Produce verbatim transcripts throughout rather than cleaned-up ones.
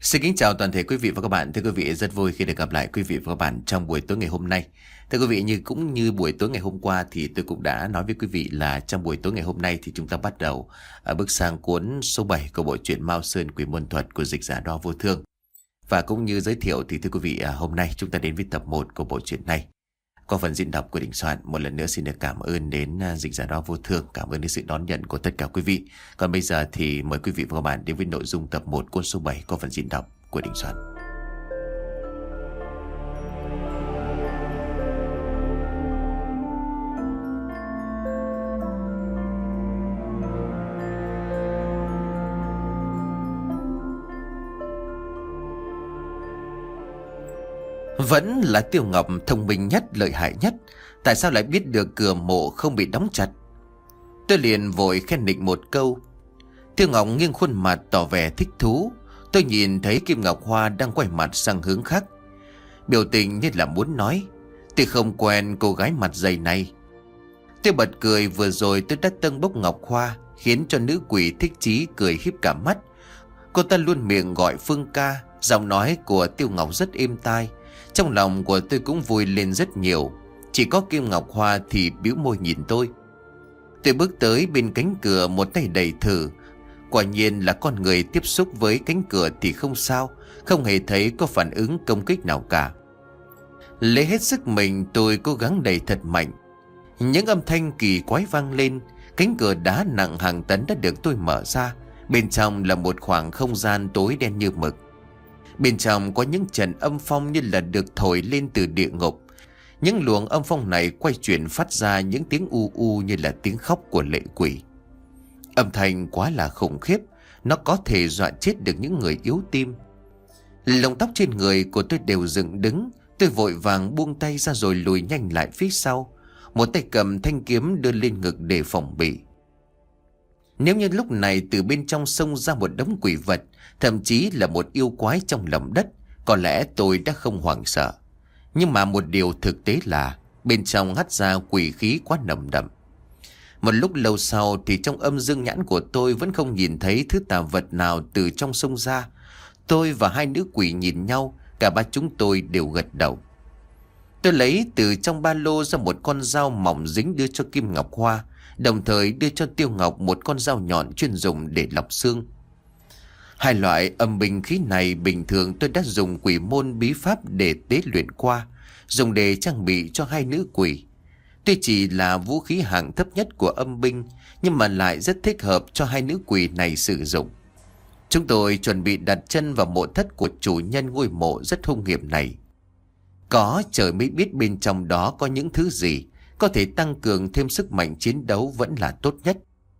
Xin kính chào toàn thể quý vị và các bạn. Thưa quý vị, rất vui khi được gặp lại quý vị và các bạn trong buổi tối ngày hôm nay. Thưa quý vị, như cũng như buổi tối ngày hôm qua thì tôi cũng đã nói với quý vị là trong buổi tối ngày hôm nay thì chúng ta bắt đầu à, bước sang cuốn số bảy của bộ truyện Mao Sơn Quỷ Môn Thuật của dịch giả Đo Vô Thương. Và cũng như giới thiệu thì thưa quý vị, à, hôm nay chúng ta đến với tập một của bộ truyện này. Qua phần diễn đọc của Đình Soạn, một lần nữa xin được cảm ơn đến uh, dịch giả Đo Vô Thương, cảm ơn đến sự đón nhận của tất cả quý vị. Còn bây giờ thì mời quý vị và các bạn đến với nội dung tập một cuốn số bảy qua phần diễn đọc của Đình Soạn. Vẫn là Tiêu Ngọc thông minh nhất, lợi hại nhất. Tại sao lại biết được cửa mộ không bị đóng chặt? Tôi liền vội khen nịnh một câu. Tiêu Ngọc nghiêng khuôn mặt tỏ vẻ thích thú. Tôi nhìn thấy Kim Ngọc Hoa đang quay mặt sang hướng khác, biểu tình như là muốn nói: tôi không quen cô gái mặt dày này. Tôi bật cười, vừa rồi tôi đã tâng bốc Ngọc Hoa, khiến cho nữ quỷ thích chí cười híp cả mắt. Cô ta luôn miệng gọi Phương ca. Giọng nói của Tiêu Ngọc rất êm tai. Trong lòng của tôi cũng vui lên rất nhiều. Chỉ có Kim Ngọc Hoa thì bĩu môi nhìn tôi. Tôi bước tới bên cánh cửa, một tay đẩy thử. Quả nhiên là con người tiếp xúc với cánh cửa thì không sao, không hề thấy có phản ứng công kích nào cả. Lấy hết sức mình, tôi cố gắng đẩy thật mạnh. Những âm thanh kỳ quái vang lên. Cánh cửa đá nặng hàng tấn đã được tôi mở ra. Bên trong là một khoảng không gian tối đen như mực. Bên trong có những trận âm phong như là được thổi lên từ địa ngục. Những luồng âm phong này quay chuyển phát ra những tiếng u u như là tiếng khóc của lệ quỷ. Âm thanh quá là khủng khiếp, nó có thể dọa chết được những người yếu tim. Lông tóc trên người của tôi đều dựng đứng. Tôi vội vàng buông tay ra rồi lùi nhanh lại phía sau. Một tay cầm thanh kiếm đưa lên ngực để phòng bị. Nếu như lúc này từ bên trong xông ra một đống quỷ vật, thậm chí là một yêu quái trong lòng đất, có lẽ tôi đã không hoảng sợ. Nhưng mà một điều thực tế là bên trong hắt ra quỷ khí quá nồng đậm. Một lúc lâu sau thì trong âm dương nhãn của tôi vẫn không nhìn thấy thứ tà vật nào từ trong sông ra. Tôi và hai nữ quỷ nhìn nhau, cả ba chúng tôi đều gật đầu. Tôi lấy từ trong ba lô ra một con dao mỏng dính đưa cho Kim Ngọc Hoa, đồng thời đưa cho Tiêu Ngọc một con dao nhọn chuyên dùng để lọc xương. Hai loại âm binh khí này bình thường tôi đã dùng quỷ môn bí pháp để tế luyện qua, dùng để trang bị cho hai nữ quỷ. Tuy chỉ là vũ khí hạng thấp nhất của âm binh, nhưng mà lại rất thích hợp cho hai nữ quỷ này sử dụng. Chúng tôi chuẩn bị đặt chân vào mộ thất của chủ nhân ngôi mộ rất hung hiểm này. Có trời mới biết bên trong đó có những thứ gì có thể tăng cường thêm sức mạnh chiến đấu vẫn là tốt nhất.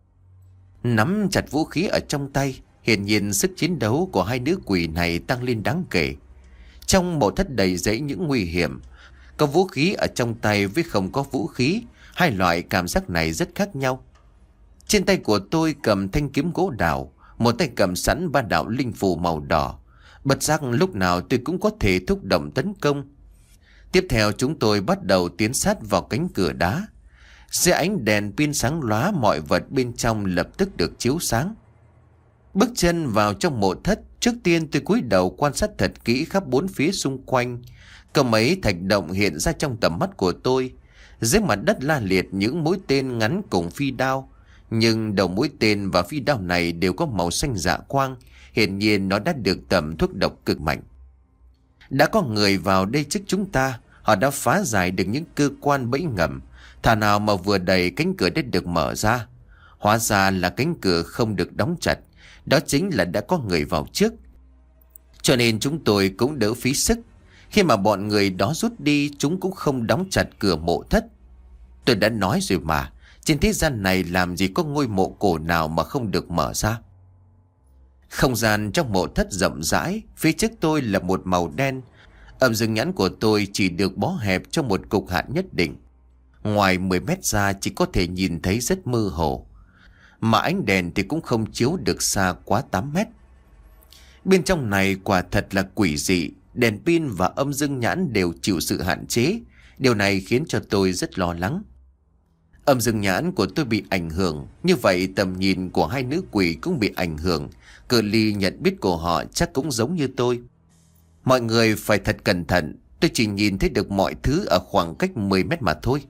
Nắm chặt vũ khí ở trong tay, hiển nhiên sức chiến đấu của hai nữ quỷ này tăng lên đáng kể. Trong mộ thất đầy rẫy những nguy hiểm, có vũ khí ở trong tay với không có vũ khí, hai loại cảm giác này rất khác nhau. Trên tay của tôi cầm thanh kiếm gỗ đào, một tay cầm sẵn ba đạo linh phù màu đỏ. Bất giác lúc nào tôi cũng có thể thúc động tấn công. Tiếp theo chúng tôi bắt đầu tiến sát vào cánh cửa đá. Dưới ánh đèn pin sáng lóa, mọi vật bên trong lập tức được chiếu sáng. Bước chân vào trong mộ thất, trước tiên tôi cúi đầu quan sát thật kỹ khắp bốn phía xung quanh. Có mấy thạch động hiện ra trong tầm mắt của tôi. Dưới mặt đất la liệt những mũi tên ngắn cùng phi đao. Nhưng đầu mũi tên và phi đao này đều có màu xanh dạ quang. Hiển nhiên nó đã được tẩm thuốc độc cực mạnh. Đã có người vào đây trước chúng ta. Họ đã phá giải được những cơ quan bẫy ngầm. Thà nào mà vừa đầy cánh cửa đã được mở ra. Hóa ra là cánh cửa không được đóng chặt. Đó chính là đã có người vào trước. Cho nên chúng tôi cũng đỡ phí sức. Khi mà bọn người đó rút đi, chúng cũng không đóng chặt cửa mộ thất. Tôi đã nói rồi mà, trên thế gian này làm gì có ngôi mộ cổ nào mà không được mở ra. Không gian trong mộ thất rộng rãi, phía trước tôi là một màu đen. Âm dương nhãn của tôi chỉ được bó hẹp trong một cục hạn nhất định. Ngoài mười mét ra chỉ có thể nhìn thấy rất mơ hồ. Mà ánh đèn thì cũng không chiếu được xa quá tám mét. Bên trong này quả thật là quỷ dị. Đèn pin và âm dương nhãn đều chịu sự hạn chế. Điều này khiến cho tôi rất lo lắng. Âm dương nhãn của tôi bị ảnh hưởng, như vậy tầm nhìn của hai nữ quỷ cũng bị ảnh hưởng. Cự ly nhận biết của họ chắc cũng giống như tôi. Mọi người phải thật cẩn thận, tôi chỉ nhìn thấy được mọi thứ ở khoảng cách mười mét mà thôi.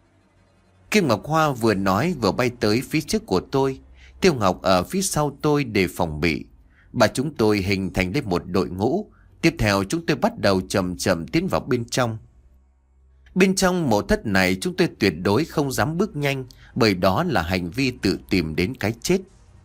Kim Ngọc Hoa vừa nói vừa bay tới phía trước của tôi. Tiêu Ngọc ở phía sau tôi để phòng bị. Bà chúng tôi hình thành lên một đội ngũ. Tiếp theo chúng tôi bắt đầu chậm chậm tiến vào bên trong. Bên trong mộ thất này chúng tôi tuyệt đối không dám bước nhanh, bởi đó là hành vi tự tìm đến cái chết.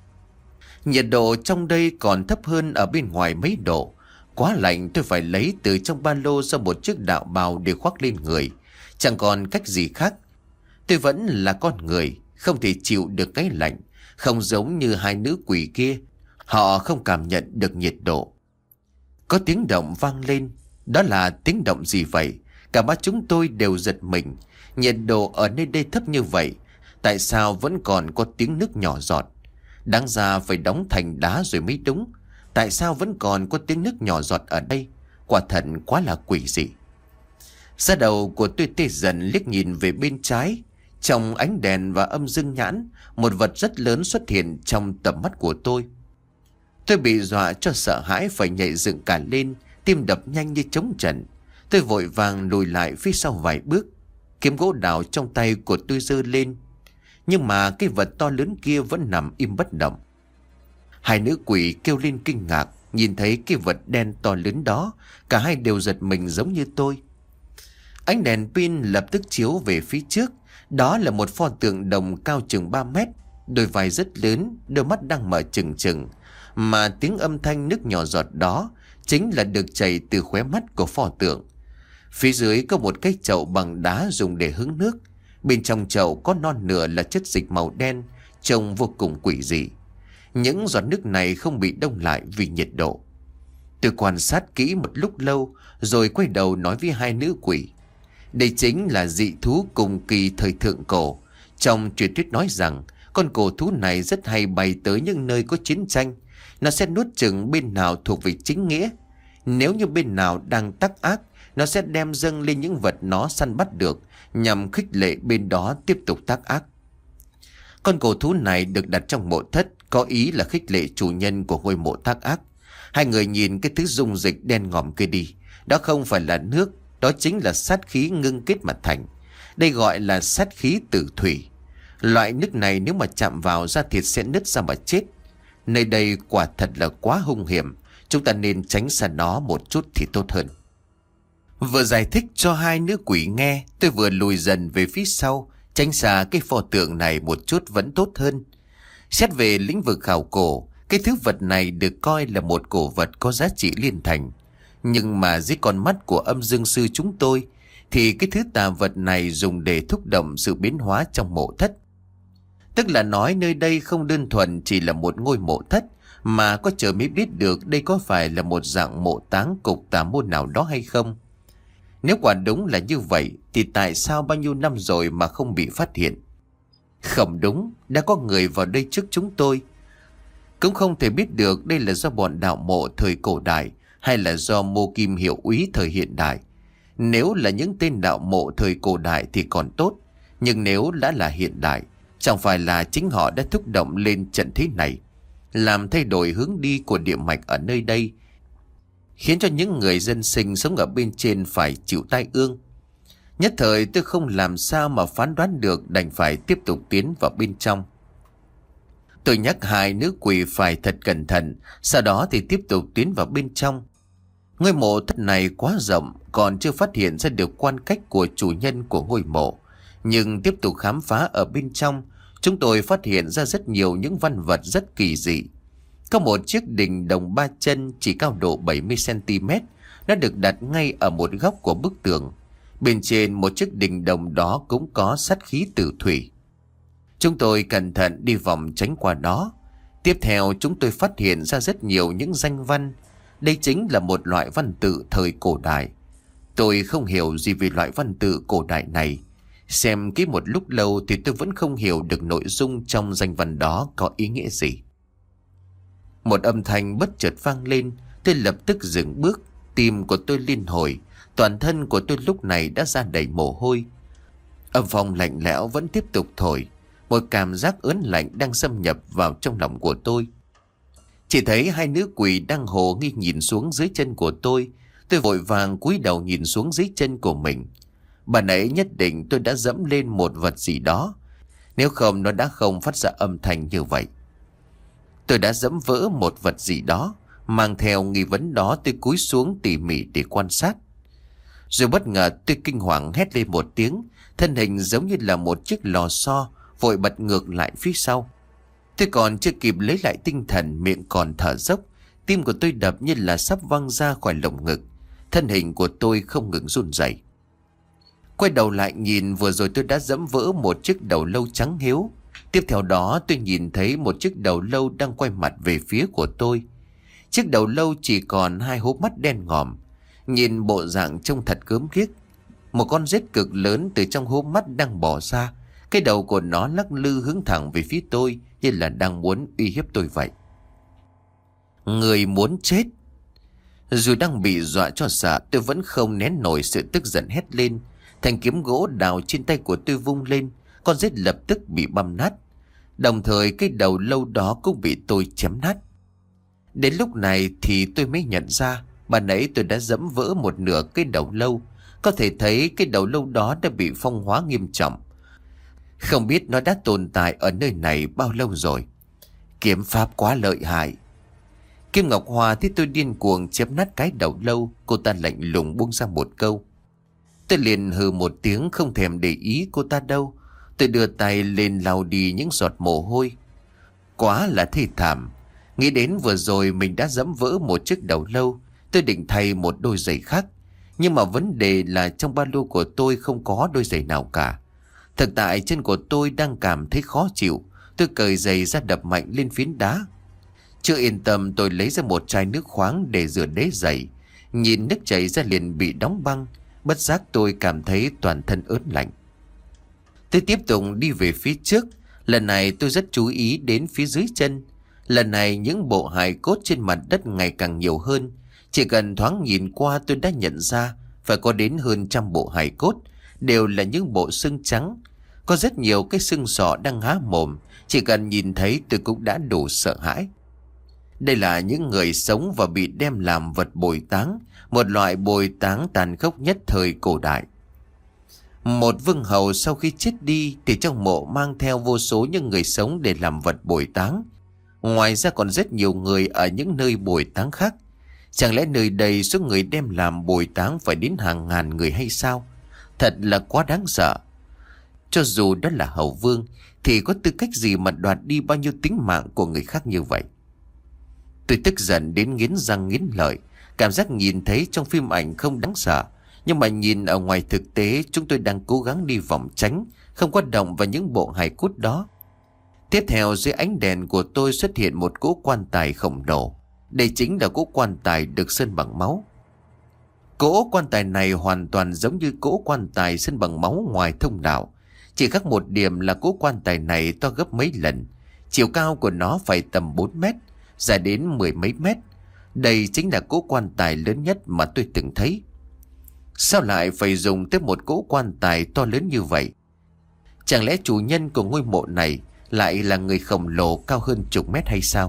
Nhiệt độ trong đây còn thấp hơn ở bên ngoài mấy độ. Quá lạnh, tôi phải lấy từ trong ba lô ra một chiếc đạo bào để khoác lên người. Chẳng còn cách gì khác. Tôi vẫn là con người, không thể chịu được cái lạnh. Không giống như hai nữ quỷ kia, họ không cảm nhận được nhiệt độ. Có tiếng động vang lên. Đó là tiếng động gì vậy? Cả ba chúng tôi đều giật mình. Nhiệt độ ở nơi đây thấp như vậy, tại sao vẫn còn có tiếng nước nhỏ giọt? Đáng ra phải đóng thành đá rồi mới đúng. Tại sao vẫn còn có tiếng nước nhỏ giọt ở đây? Quả thật quá là quỷ dị. Da đầu của tôi tê dần, liếc nhìn về bên trái. Trong ánh đèn và âm dương nhãn, một vật rất lớn xuất hiện trong tầm mắt của tôi. Tôi bị dọa cho sợ hãi phải nhảy dựng cả lên, tim đập nhanh như trống trận. Tôi vội vàng lùi lại phía sau vài bước. Kiếm gỗ đào trong tay của tôi giơ lên, nhưng mà cái vật to lớn kia vẫn nằm im bất động. Hai nữ quỷ kêu lên kinh ngạc, nhìn thấy cái vật đen to lớn đó, cả hai đều giật mình giống như tôi. Ánh đèn pin lập tức chiếu về phía trước. Đó là một pho tượng đồng cao chừng ba mét, đôi vai rất lớn, đôi mắt đang mở trừng trừng. Mà tiếng âm thanh nước nhỏ giọt đó chính là được chảy từ khóe mắt của pho tượng. Phía dưới có một cái chậu bằng đá dùng để hứng nước. Bên trong chậu có non nửa là chất dịch màu đen, trông vô cùng quỷ dị. Những giọt nước này không bị đông lại vì nhiệt độ. Tôi quan sát kỹ một lúc lâu, rồi quay đầu nói với hai nữ quỷ. Đây chính là dị thú cùng kỳ thời thượng cổ. Trong truyền thuyết nói rằng con cổ thú này rất hay bay tới những nơi có chiến tranh. Nó sẽ nuốt chửng bên nào thuộc về chính nghĩa. Nếu như bên nào đang tắc ác, nó sẽ đem dâng lên những vật nó săn bắt được, nhằm khích lệ bên đó tiếp tục tác ác. Con cổ thú này được đặt trong mộ thất, có ý là khích lệ chủ nhân của ngôi mộ tác ác. Hai người nhìn cái thứ dung dịch đen ngòm kia đi. Đó không phải là nước, đó chính là sát khí ngưng kết mà thành. Đây gọi là sát khí tử thủy. Loại nước này nếu mà chạm vào da thịt sẽ nứt ra mà chết. Nơi đây quả thật là quá hung hiểm. Chúng ta nên tránh xa nó một chút thì tốt hơn. Vừa giải thích cho hai nữ quỷ nghe, tôi vừa lùi dần về phía sau, tránh xa cái pho tượng này một chút vẫn tốt hơn. Xét về lĩnh vực khảo cổ, cái thứ vật này được coi là một cổ vật có giá trị liên thành. Nhưng mà dưới con mắt của âm dương sư chúng tôi, thì cái thứ tà vật này dùng để thúc động sự biến hóa trong mộ thất. Tức là nói nơi đây không đơn thuần chỉ là một ngôi mộ thất, mà có chờ mới biết được đây có phải là một dạng mộ táng cục tà môn nào đó hay không. Nếu quả đúng là như vậy, thì tại sao bao nhiêu năm rồi mà không bị phát hiện? Không đúng, đã có người vào đây trước chúng tôi. Cũng không thể biết được đây là do bọn đạo mộ thời cổ đại hay là do mô kim hiệu úy thời hiện đại. Nếu là những tên đạo mộ thời cổ đại thì còn tốt, nhưng nếu đã là hiện đại, chẳng phải là chính họ đã thúc động lên trận thế này, làm thay đổi hướng đi của địa mạch ở nơi đây, khiến cho những người dân sinh sống ở bên trên phải chịu tai ương. Nhất thời tôi không làm sao mà phán đoán được, đành phải tiếp tục tiến vào bên trong. Tôi nhắc hai nữ quỷ phải thật cẩn thận, sau đó thì tiếp tục tiến vào bên trong. Ngôi mộ thất này quá rộng, còn chưa phát hiện ra được quan cách của chủ nhân của ngôi mộ. Nhưng tiếp tục khám phá ở bên trong, chúng tôi phát hiện ra rất nhiều những văn vật rất kỳ dị. Có một chiếc đình đồng ba chân chỉ cao độ bảy mươi xăng ti mét, nó được đặt ngay ở một góc của bức tường. Bên trên một chiếc đình đồng đó cũng có sát khí tử thủy. Chúng tôi cẩn thận đi vòng tránh qua đó. Tiếp theo chúng tôi phát hiện ra rất nhiều những danh văn. Đây chính là một loại văn tự thời cổ đại. Tôi không hiểu gì về loại văn tự cổ đại này. Xem kỹ một lúc lâu thì tôi vẫn không hiểu được nội dung trong danh văn đó có ý nghĩa gì. Một âm thanh bất chợt vang lên, tôi lập tức dừng bước, tim của tôi liên hồi, toàn thân của tôi lúc này đã ra đầy mồ hôi. Âm phong lạnh lẽo vẫn tiếp tục thổi. Một cảm giác ớn lạnh đang xâm nhập vào trong lòng của tôi. Chỉ thấy hai nữ quỷ đang hồ nghi nhìn xuống dưới chân của tôi. Tôi vội vàng cúi đầu nhìn xuống dưới chân của mình. Bà nãy nhất định tôi đã dẫm lên một vật gì đó. Nếu không nó đã không phát ra âm thanh như vậy. Tôi đã dẫm vỡ một vật gì đó. Mang theo nghi vấn đó tôi cúi xuống tỉ mỉ để quan sát. Rồi bất ngờ tôi kinh hoàng hét lên một tiếng. Thân hình giống như là một chiếc lò xo vội bật ngược lại phía sau. Tôi còn chưa kịp lấy lại tinh thần, miệng còn thở dốc. Tim của tôi đập như là sắp văng ra khỏi lồng ngực. Thân hình của tôi không ngừng run rẩy. Quay đầu lại nhìn, vừa rồi tôi đã dẫm vỡ một chiếc đầu lâu trắng hiếu. Tiếp theo đó tôi nhìn thấy một chiếc đầu lâu đang quay mặt về phía của tôi. Chiếc đầu lâu chỉ còn hai hố mắt đen ngòm. Nhìn bộ dạng trông thật gớm ghiếc. Một con rết cực lớn từ trong hố mắt đang bò ra. Cái đầu của nó lắc lư hướng thẳng về phía tôi, như là đang muốn uy hiếp tôi vậy. Người muốn chết. Dù đang bị dọa cho sợ, tôi vẫn không nén nổi sự tức giận hét lên. Thanh kiếm gỗ đào trên tay của tôi vung lên. Con rết lập tức bị băm nát. Đồng thời cái đầu lâu đó cũng bị tôi chém nát. Đến lúc này thì tôi mới nhận ra bà nãy tôi đã dẫm vỡ một nửa cái đầu lâu. Có thể thấy cái đầu lâu đó đã bị phong hóa nghiêm trọng. Không biết nó đã tồn tại ở nơi này bao lâu rồi. Kiếm pháp quá lợi hại. Kim Ngọc Hoa thấy tôi điên cuồng chém nát cái đầu lâu, cô ta lạnh lùng buông ra một câu. Tôi liền hừ một tiếng, không thèm để ý cô ta đâu. Tôi đưa tay lên lau đi những giọt mồ hôi. Quá là thê thảm. Nghĩ đến vừa rồi mình đã dẫm vỡ một chiếc đầu lâu. Tôi định thay một đôi giày khác. Nhưng mà vấn đề là trong ba lô của tôi không có đôi giày nào cả. Thực tại chân của tôi đang cảm thấy khó chịu. Tôi cởi giày ra đập mạnh lên phiến đá. Chưa yên tâm, tôi lấy ra một chai nước khoáng để rửa đế giày. Nhìn nước chảy ra liền bị đóng băng. Bất giác tôi cảm thấy toàn thân ớn lạnh. Tôi tiếp tục đi về phía trước. Lần này tôi rất chú ý đến phía dưới chân. Lần này những bộ hài cốt trên mặt đất ngày càng nhiều hơn. Chỉ cần thoáng nhìn qua tôi đã nhận ra phải có đến hơn trăm bộ hài cốt. Đều là những bộ xương trắng. Có rất nhiều cái xương sọ đang há mồm. Chỉ cần nhìn thấy tôi cũng đã đủ sợ hãi. Đây là những người sống và bị đem làm vật bồi táng. Một loại bồi táng tàn khốc nhất thời cổ đại. Một vương hầu sau khi chết đi thì trong mộ mang theo vô số những người sống để làm vật bồi táng. Ngoài ra còn rất nhiều người ở những nơi bồi táng khác. Chẳng lẽ nơi đây số người đem làm bồi táng phải đến hàng ngàn người hay sao? Thật là quá đáng sợ. Cho dù đó là hầu vương thì có tư cách gì mà đoạt đi bao nhiêu tính mạng của người khác như vậy? Tôi tức giận đến nghiến răng nghiến lợi. Cảm giác nhìn thấy trong phim ảnh không đáng sợ. Nhưng mà nhìn ở ngoài thực tế, chúng tôi đang cố gắng đi vòng tránh, không có động vào những bộ hài cốt đó. Tiếp theo dưới ánh đèn của tôi xuất hiện một cỗ quan tài khổng lồ. Đây chính là cỗ quan tài được sơn bằng máu. Cỗ quan tài này hoàn toàn giống như cỗ quan tài sơn bằng máu ngoài thông đạo. Chỉ khác một điểm là cỗ quan tài này to gấp mấy lần. Chiều cao của nó phải tầm bốn mét, dài đến mười mấy mét. Đây chính là cỗ quan tài lớn nhất mà tôi từng thấy. Sao lại phải dùng tới một cỗ quan tài to lớn như vậy? Chẳng lẽ chủ nhân của ngôi mộ này lại là người khổng lồ cao hơn chục mét hay sao?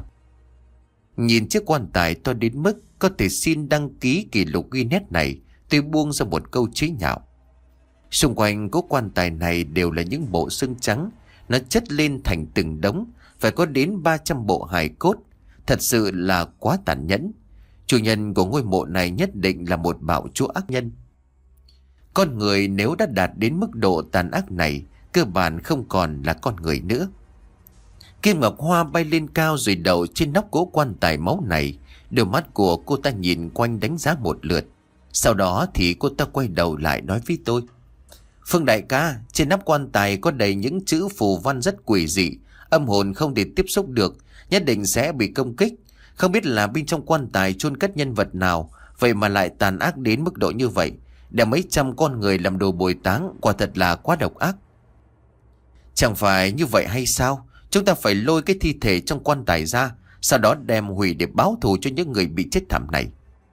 Nhìn chiếc quan tài to đến mức có thể xin đăng ký kỷ lục Guinness này, tôi buông ra một câu chế nhạo. Xung quanh cỗ quan tài này đều là những bộ xương trắng. Nó chất lên thành từng đống. Phải có đến ba trăm bộ hài cốt. Thật sự là quá tàn nhẫn. Chủ nhân của ngôi mộ này nhất định là một bạo chúa ác nhân. Con người nếu đã đạt đến mức độ tàn ác này, cơ bản không còn là con người nữa. Kim Ngọc Hoa bay lên cao rồi đậu trên nóc cỗ quan tài máu này. Đôi mắt của cô ta nhìn quanh đánh giá một lượt. Sau đó thì cô ta quay đầu lại nói với tôi. Phương đại ca, trên nắp quan tài có đầy những chữ phù văn rất quỷ dị. Âm hồn không thể tiếp xúc được, nhất định sẽ bị công kích. Không biết là bên trong quan tài chôn cất nhân vật nào, vậy mà lại tàn ác đến mức độ như vậy. Để mấy trăm con người làm đồ bồi táng, quả thật là quá độc ác. Chẳng phải như vậy hay sao? Chúng ta phải lôi cái thi thể trong quan tài ra, sau đó đem hủy để báo thù cho những người bị chết thảm này.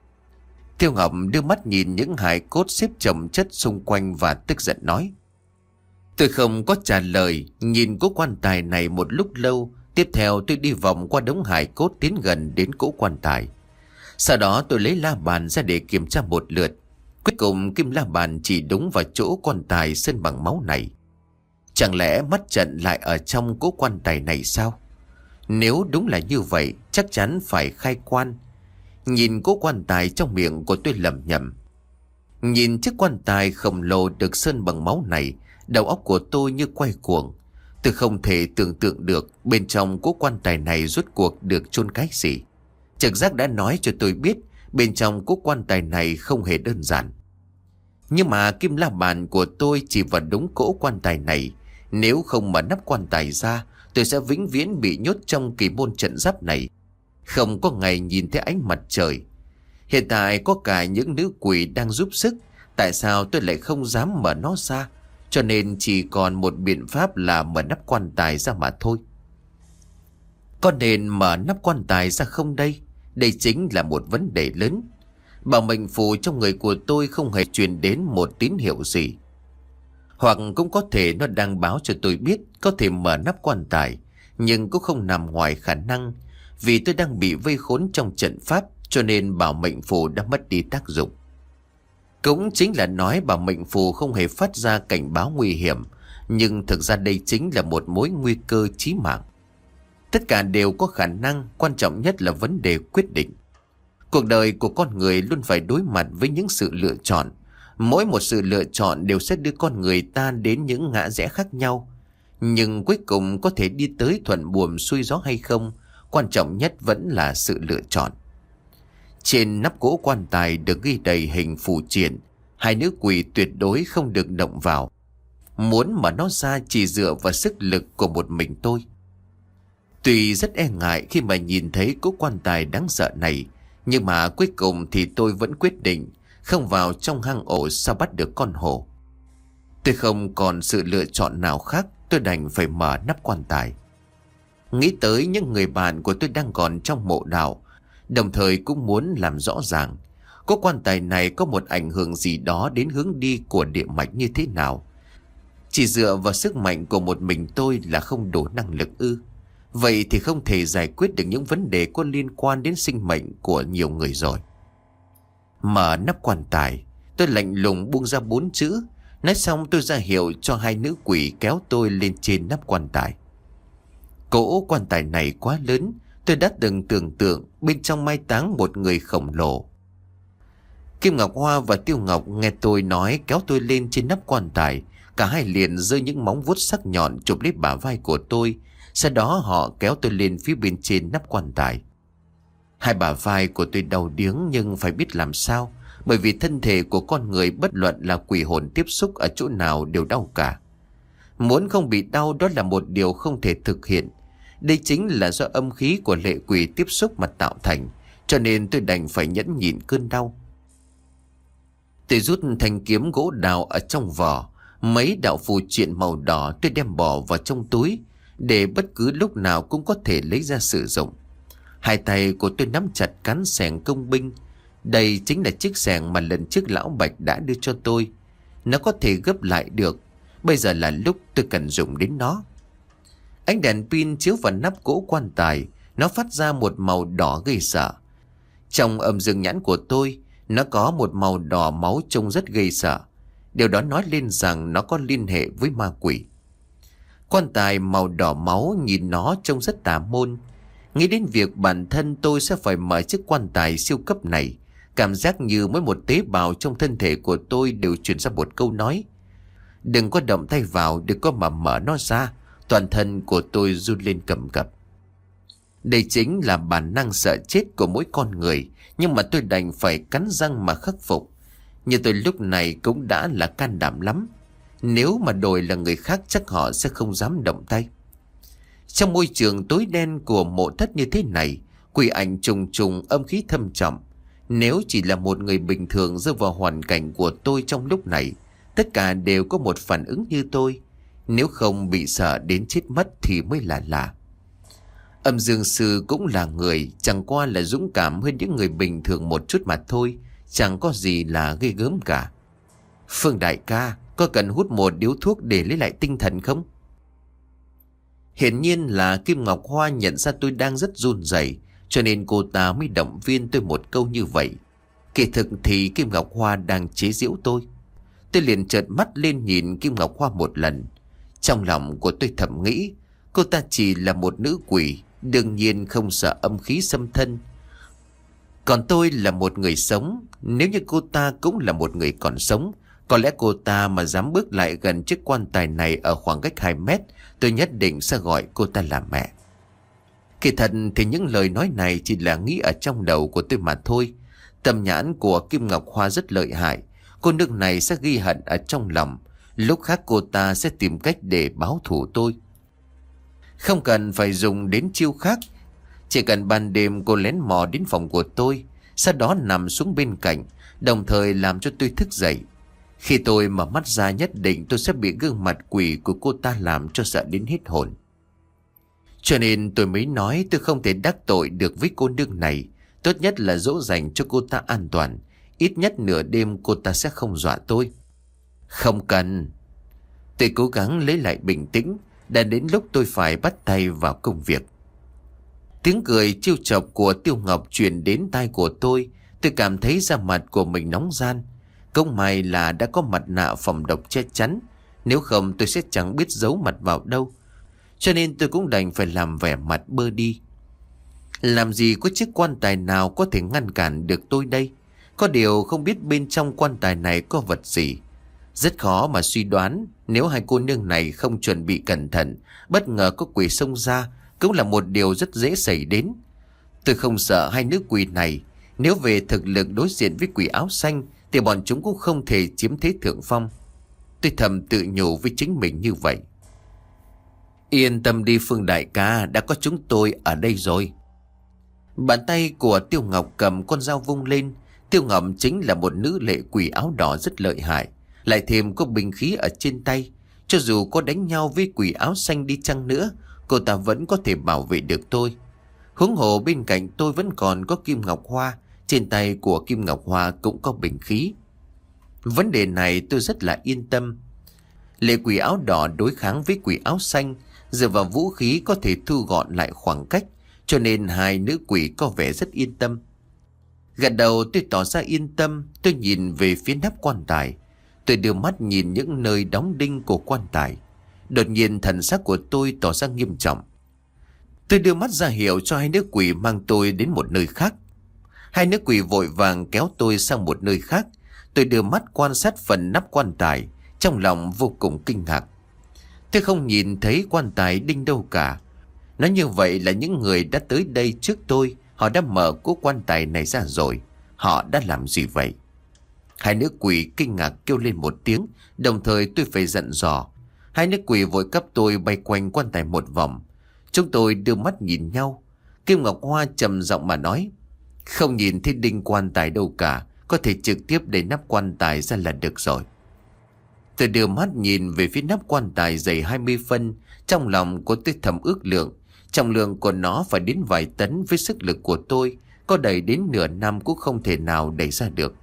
Tiêu Ngọc đưa mắt nhìn những hài cốt xếp chồng chất xung quanh và tức giận nói. Tôi không có trả lời, nhìn cố quan tài này một lúc lâu. Tiếp theo tôi đi vòng qua đống hài cốt tiến gần đến cố quan tài. Sau đó tôi lấy la bàn ra để kiểm tra một lượt. Cuối cùng kim la bàn chỉ đúng vào chỗ quan tài sơn bằng máu này. Chẳng lẽ mắt trận lại ở trong cố quan tài này sao? Nếu đúng là như vậy, chắc chắn phải khai quan. Nhìn cố quan tài trong miệng của tôi lẩm nhẩm. Nhìn chiếc quan tài khổng lồ được sơn bằng máu này, đầu óc của tôi như quay cuồng. Tôi không thể tưởng tượng được bên trong cố quan tài này rốt cuộc được chôn cái gì. Trực giác đã nói cho tôi biết bên trong cố quan tài này không hề đơn giản. Nhưng mà kim la bàn của tôi chỉ vào đúng cỗ quan tài này. Nếu không mở nắp quan tài ra, tôi sẽ vĩnh viễn bị nhốt trong kỳ môn trận giáp này, không có ngày nhìn thấy ánh mặt trời. Hiện tại có cả những nữ quỷ đang giúp sức, tại sao tôi lại không dám mở nó ra? Cho nên chỉ còn một biện pháp là mở nắp quan tài ra mà thôi. Có nên mở nắp quan tài ra không đây? Đây chính là một vấn đề lớn. Bảo mệnh phù trong người của tôi không hề truyền đến một tín hiệu gì. Hoặc cũng có thể nó đang báo cho tôi biết có thể mở nắp quan tài, nhưng cũng không nằm ngoài khả năng. Vì tôi đang bị vây khốn trong trận pháp, cho nên bảo mệnh phù đã mất đi tác dụng. Cũng chính là nói bảo mệnh phù không hề phát ra cảnh báo nguy hiểm, nhưng thực ra đây chính là một mối nguy cơ chí mạng. Tất cả đều có khả năng, quan trọng nhất là vấn đề quyết định. Cuộc đời của con người luôn phải đối mặt với những sự lựa chọn. Mỗi một sự lựa chọn đều sẽ đưa con người ta đến những ngã rẽ khác nhau. Nhưng cuối cùng có thể đi tới thuận buồm xuôi gió hay không, quan trọng nhất vẫn là sự lựa chọn. Trên nắp cỗ quan tài được ghi đầy hình phù triện. Hai nữ quỷ tuyệt đối không được động vào. Muốn mở nó ra chỉ dựa vào sức lực của một mình tôi. Tuy rất e ngại khi mà nhìn thấy cỗ quan tài đáng sợ này, nhưng mà cuối cùng thì tôi vẫn quyết định không vào trong hang ổ sao bắt được con hổ. Tôi không còn sự lựa chọn nào khác, tôi đành phải mở nắp quan tài. Nghĩ tới những người bạn của tôi đang còn trong mộ đạo, đồng thời cũng muốn làm rõ ràng có quan tài này có một ảnh hưởng gì đó đến hướng đi của địa mạch như thế nào. Chỉ dựa vào sức mạnh của một mình tôi là không đủ năng lực ư? Vậy thì không thể giải quyết được những vấn đề có liên quan đến sinh mệnh của nhiều người rồi. Mở nắp quan tài, tôi lạnh lùng buông ra bốn chữ. Nói xong tôi ra hiệu cho hai nữ quỷ kéo tôi lên trên nắp quan tài. Cỗ quan tài này quá lớn, tôi đã từng tưởng tượng bên trong mai táng một người khổng lồ. Kim Ngọc Hoa và Tiêu Ngọc nghe tôi nói kéo tôi lên trên nắp quan tài. Cả hai liền giơ những móng vuốt sắc nhọn chụp lấy bả vai của tôi. Sau đó họ kéo tôi lên phía bên trên nắp quan tài. Hai bả vai của tôi đau điếng nhưng phải biết làm sao, bởi vì thân thể của con người bất luận là quỷ hồn tiếp xúc ở chỗ nào đều đau cả. Muốn không bị đau đó là một điều không thể thực hiện. Đây chính là do âm khí của lệ quỷ tiếp xúc mà tạo thành, cho nên tôi đành phải nhẫn nhịn cơn đau. Tôi rút thanh kiếm gỗ đào ở trong vỏ, mấy đạo phù triện màu đỏ tôi đem bỏ vào trong túi, để bất cứ lúc nào cũng có thể lấy ra sử dụng. Hai tay của tôi nắm chặt cán xẻng công binh. Đây chính là chiếc xẻng mà lần trước lão Bạch đã đưa cho tôi. Nó có thể gấp lại được. Bây giờ là lúc tôi cần dùng đến nó. Ánh đèn pin chiếu vào nắp cỗ quan tài, nó phát ra một màu đỏ gây sợ. Trong âm dương nhãn của tôi, nó có một màu đỏ máu trông rất gây sợ. Điều đó nói lên rằng nó có liên hệ với ma quỷ. Quan tài màu đỏ máu nhìn nó trông rất tà môn. Nghĩ đến việc bản thân tôi sẽ phải mở chiếc quan tài siêu cấp này, cảm giác như mỗi một tế bào trong thân thể của tôi đều truyền ra một câu nói: đừng có động tay vào, đừng có mà mở nó ra. Toàn thân của tôi run lên cầm cập. Đây chính là bản năng sợ chết của mỗi con người, nhưng mà tôi đành phải cắn răng mà khắc phục. Như tôi lúc này cũng đã là can đảm lắm. Nếu mà đổi là người khác chắc họ sẽ không dám động tay. Trong môi trường tối đen của mộ thất như thế này, quỷ ảnh trùng trùng, âm khí thâm trọng. Nếu chỉ là một người bình thường rơi vào hoàn cảnh của tôi trong lúc này, tất cả đều có một phản ứng như tôi. Nếu không bị sợ đến chết mất thì mới là lạ. Âm dương sư cũng là người, chẳng qua là dũng cảm hơn những người bình thường một chút mà thôi, chẳng có gì là ghê gớm cả. Phương đại ca, có Có cần hút một điếu thuốc để lấy lại tinh thần không? Hiển nhiên là Kim Ngọc Hoa nhận ra tôi đang rất run rẩy, cho nên cô ta mới động viên tôi một câu như vậy. Kỳ thực thì Kim Ngọc Hoa đang chế giễu tôi. Tôi liền trợn mắt lên nhìn Kim Ngọc Hoa một lần. Trong lòng của tôi thầm nghĩ, cô ta chỉ là một nữ quỷ, đương nhiên không sợ âm khí xâm thân. Còn tôi là một người sống, nếu như cô ta cũng là một người còn sống, có lẽ cô ta mà dám bước lại gần chiếc quan tài này ở khoảng cách hai mét, tôi nhất định sẽ gọi cô ta là mẹ. Kỳ thật thì những lời nói này chỉ là nghĩ ở trong đầu của tôi mà thôi. Tầm nhãn của Kim Ngọc Hoa rất lợi hại. Cô nước này sẽ ghi hận ở trong lòng. Lúc khác cô ta sẽ tìm cách để báo thù tôi. Không cần phải dùng đến chiêu khác. Chỉ cần ban đêm cô lén mò đến phòng của tôi, sau đó nằm xuống bên cạnh, đồng thời làm cho tôi thức dậy. Khi tôi mở mắt ra, nhất định tôi sẽ bị gương mặt quỷ của cô ta làm cho sợ đến hết hồn. Cho nên tôi mới nói tôi không thể đắc tội được với cô nương này. Tốt nhất là dỗ dành cho cô ta an toàn. Ít nhất nửa đêm cô ta sẽ không dọa tôi. Không cần. Tôi cố gắng lấy lại bình tĩnh. Đã đến lúc tôi phải bắt tay vào công việc. Tiếng cười trêu chọc của Tiêu Ngọc truyền đến tai của tôi. Tôi cảm thấy da mặt của mình nóng ran. Cũng may là đã có mặt nạ phòng độc che chắn. Nếu không tôi sẽ chẳng biết giấu mặt vào đâu. Cho nên tôi cũng đành phải làm vẻ mặt bơ đi. Làm gì có chiếc quan tài nào có thể ngăn cản được tôi đây? Có điều không biết bên trong quan tài này có vật gì. Rất khó mà suy đoán. Nếu hai cô nương này không chuẩn bị cẩn thận, bất ngờ có quỷ xông ra, cũng là một điều rất dễ xảy đến. Tôi không sợ hai nữ quỷ này. Nếu về thực lực đối diện với quỷ áo xanh thì bọn chúng cũng không thể chiếm thế thượng phong. Tôi thầm tự nhủ với chính mình như vậy. Yên tâm đi Phương đại ca, đã có chúng tôi ở đây rồi. Bàn tay của Tiêu Ngọc cầm con dao vung lên. Tiêu Ngọc chính là một nữ lệ quỷ áo đỏ rất lợi hại, lại thêm có binh khí ở trên tay. Cho dù có đánh nhau với quỷ áo xanh đi chăng nữa, cô ta vẫn có thể bảo vệ được tôi. Huống hồ bên cạnh tôi vẫn còn có Kim Ngọc Hoa. Trên tay của Kim Ngọc Hoa cũng có binh khí. Vấn đề này tôi rất là yên tâm. Lệ quỷ áo đỏ đối kháng với quỷ áo xanh, dựa vào vũ khí có thể thu gọn lại khoảng cách, cho nên hai nữ quỷ có vẻ rất yên tâm. Gật đầu tôi tỏ ra yên tâm. Tôi nhìn về phía nắp quan tài. Tôi đưa mắt nhìn những nơi đóng đinh của quan tài. Đột nhiên thần sắc của tôi tỏ ra nghiêm trọng. Tôi đưa mắt ra hiệu cho hai nữ quỷ mang tôi đến một nơi khác. Hai nữ quỷ vội vàng kéo tôi sang một nơi khác. Tôi đưa mắt quan sát phần nắp quan tài, trong lòng vô cùng kinh ngạc. Tôi không nhìn thấy quan tài đinh đâu cả. Nói như vậy là những người đã tới đây trước tôi, họ đã mở cố quan tài này ra rồi. Họ đã làm gì vậy? Hai nữ quỷ kinh ngạc kêu lên một tiếng, đồng thời tôi phải dặn dò. Hai nữ quỷ vội cấp tôi bay quanh quan tài một vòng. Chúng tôi đưa mắt nhìn nhau. Kim Ngọc Hoa trầm giọng mà nói: không nhìn thấy đinh quan tài đâu cả, có thể trực tiếp đẩy nắp quan tài ra là được rồi. Tôi đưa mắt nhìn về phía nắp quan tài dày hai mươi phân. Trong lòng của tôi thầm ước lượng, trọng lượng của nó phải đến vài tấn. Với sức lực của tôi, có đẩy đến nửa năm cũng không thể nào đẩy ra được.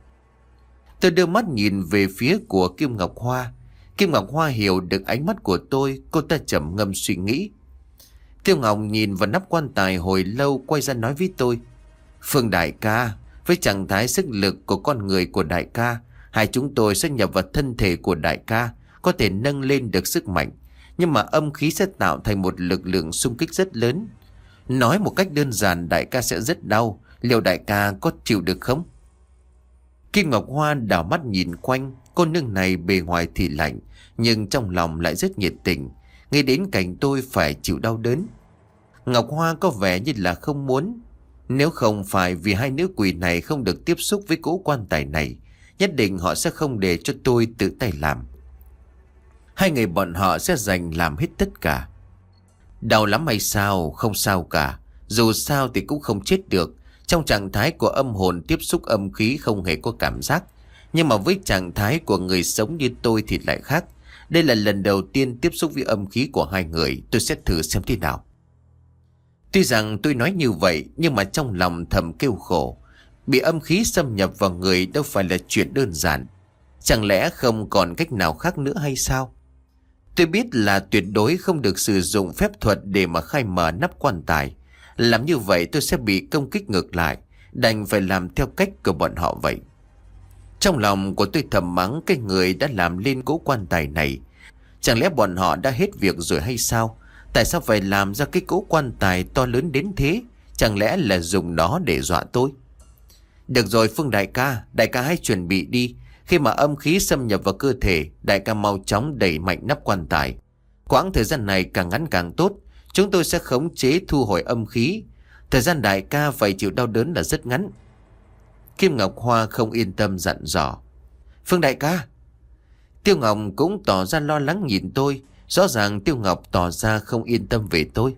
Tôi đưa mắt nhìn về phía của Kim Ngọc Hoa. Kim Ngọc Hoa hiểu được ánh mắt của tôi. Cô ta trầm ngâm suy nghĩ. Tiêu Ngọc nhìn vào nắp quan tài hồi lâu, quay ra nói với tôi: Phương đại ca, với trạng thái sức lực của con người của đại ca, hai chúng tôi sẽ nhập vào thân thể của đại ca, có thể nâng lên được sức mạnh. Nhưng mà âm khí sẽ tạo thành một lực lượng xung kích rất lớn. Nói một cách đơn giản, đại ca sẽ rất đau. Liệu đại ca có chịu được không? Kim Ngọc Hoa đảo mắt nhìn quanh. Cô nương này bề ngoài thì lạnh, nhưng trong lòng lại rất nhiệt tình, ngay đến cảnh tôi phải chịu đau đớn. Ngọc Hoa có vẻ như là không muốn. Nếu không phải vì hai nữ quỷ này không được tiếp xúc với cỗ quan tài này, nhất định họ sẽ không để cho tôi tự tay làm. Hai người bọn họ sẽ dành làm hết tất cả. Đau lắm hay sao? Không sao cả. Dù sao thì cũng không chết được. Trong trạng thái của âm hồn tiếp xúc âm khí không hề có cảm giác. Nhưng mà với trạng thái của người sống như tôi thì lại khác. Đây là lần đầu tiên tiếp xúc với âm khí của hai người. Tôi sẽ thử xem thế nào. Tuy rằng tôi nói như vậy, nhưng mà trong lòng thầm kêu khổ. Bị âm khí xâm nhập vào người đâu phải là chuyện đơn giản. Chẳng lẽ không còn cách nào khác nữa hay sao? Tôi biết là tuyệt đối không được sử dụng phép thuật để mà khai mở nắp quan tài. Làm như vậy tôi sẽ bị công kích ngược lại, đành phải làm theo cách của bọn họ vậy. Trong lòng của tôi thầm mắng cái người đã làm lên cỗ quan tài này. Chẳng lẽ bọn họ đã hết việc rồi hay sao? Tại sao phải làm ra cái cỗ quan tài to lớn đến thế? Chẳng lẽ là dùng nó để dọa tôi? Được rồi Phương đại ca, đại ca hãy chuẩn bị đi. Khi mà âm khí xâm nhập vào cơ thể, đại ca mau chóng đẩy mạnh nắp quan tài. Quãng thời gian này càng ngắn càng tốt. Chúng tôi sẽ khống chế thu hồi âm khí. Thời gian đại ca phải chịu đau đớn là rất ngắn. Kim Ngọc Hoa không yên tâm dặn dò. Phương đại ca. Tiêu Ngọc cũng tỏ ra lo lắng nhìn tôi. Rõ ràng Tiêu Ngọc tỏ ra không yên tâm về tôi.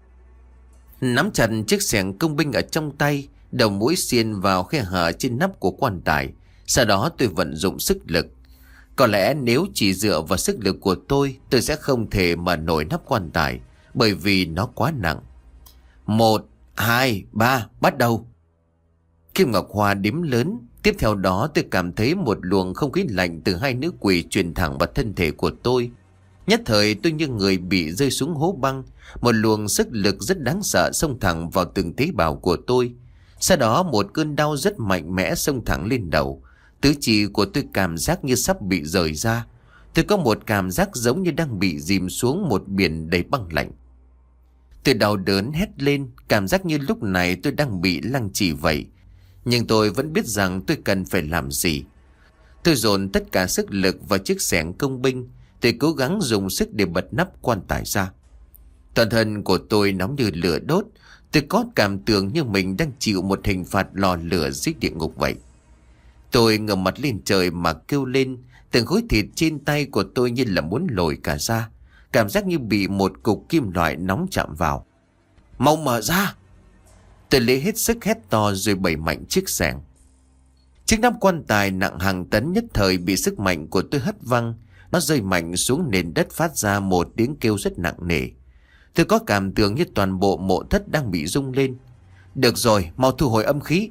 Nắm chặt chiếc xẻng công binh ở trong tay, đầu mũi xiên vào khe hở trên nắp của quan tài. Sau đó tôi vận dụng sức lực. Có lẽ nếu chỉ dựa vào sức lực của tôi, tôi sẽ không thể mở nổi nắp quan tài, bởi vì nó quá nặng. Một, hai, ba, bắt đầu. Kim Ngọc Hoa đếm lớn. Tiếp theo đó tôi cảm thấy một luồng không khí lạnh từ hai nữ quỷ truyền thẳng vào thân thể của tôi. Nhất thời tôi như người bị rơi xuống hố băng. Một luồng sức lực rất đáng sợ xông thẳng vào từng tế bào của tôi. Sau đó một cơn đau rất mạnh mẽ xông thẳng lên đầu. Tứ chi của tôi cảm giác như sắp bị rời ra. Tôi có một cảm giác giống như đang bị dìm xuống một biển đầy băng lạnh. Tôi đau đớn hét lên, cảm giác như lúc này tôi đang bị lăng trì vậy. Nhưng tôi vẫn biết rằng tôi cần phải làm gì. Tôi dồn tất cả sức lực vào chiếc xẻng công binh. Tôi cố gắng dùng sức để bật nắp quan tài ra. Toàn thân của tôi nóng như lửa đốt. Tôi có cảm tưởng như mình đang chịu một hình phạt lò lửa dưới địa ngục vậy. Tôi ngẩng mặt lên trời mà kêu lên. Từng khối thịt trên tay của tôi như là muốn lồi cả ra. Cảm giác như bị một cục kim loại nóng chạm vào. Mau mở ra! Tôi lấy hết sức hét to rồi bẩy mạnh chiếc xẻng. Chiếc nắp quan tài nặng hàng tấn nhất thời bị sức mạnh của tôi hất văng. Nó rơi mạnh xuống nền đất phát ra một tiếng kêu rất nặng nề. Tôi có cảm tưởng như toàn bộ mộ thất đang bị rung lên. Được rồi, mau thu hồi âm khí.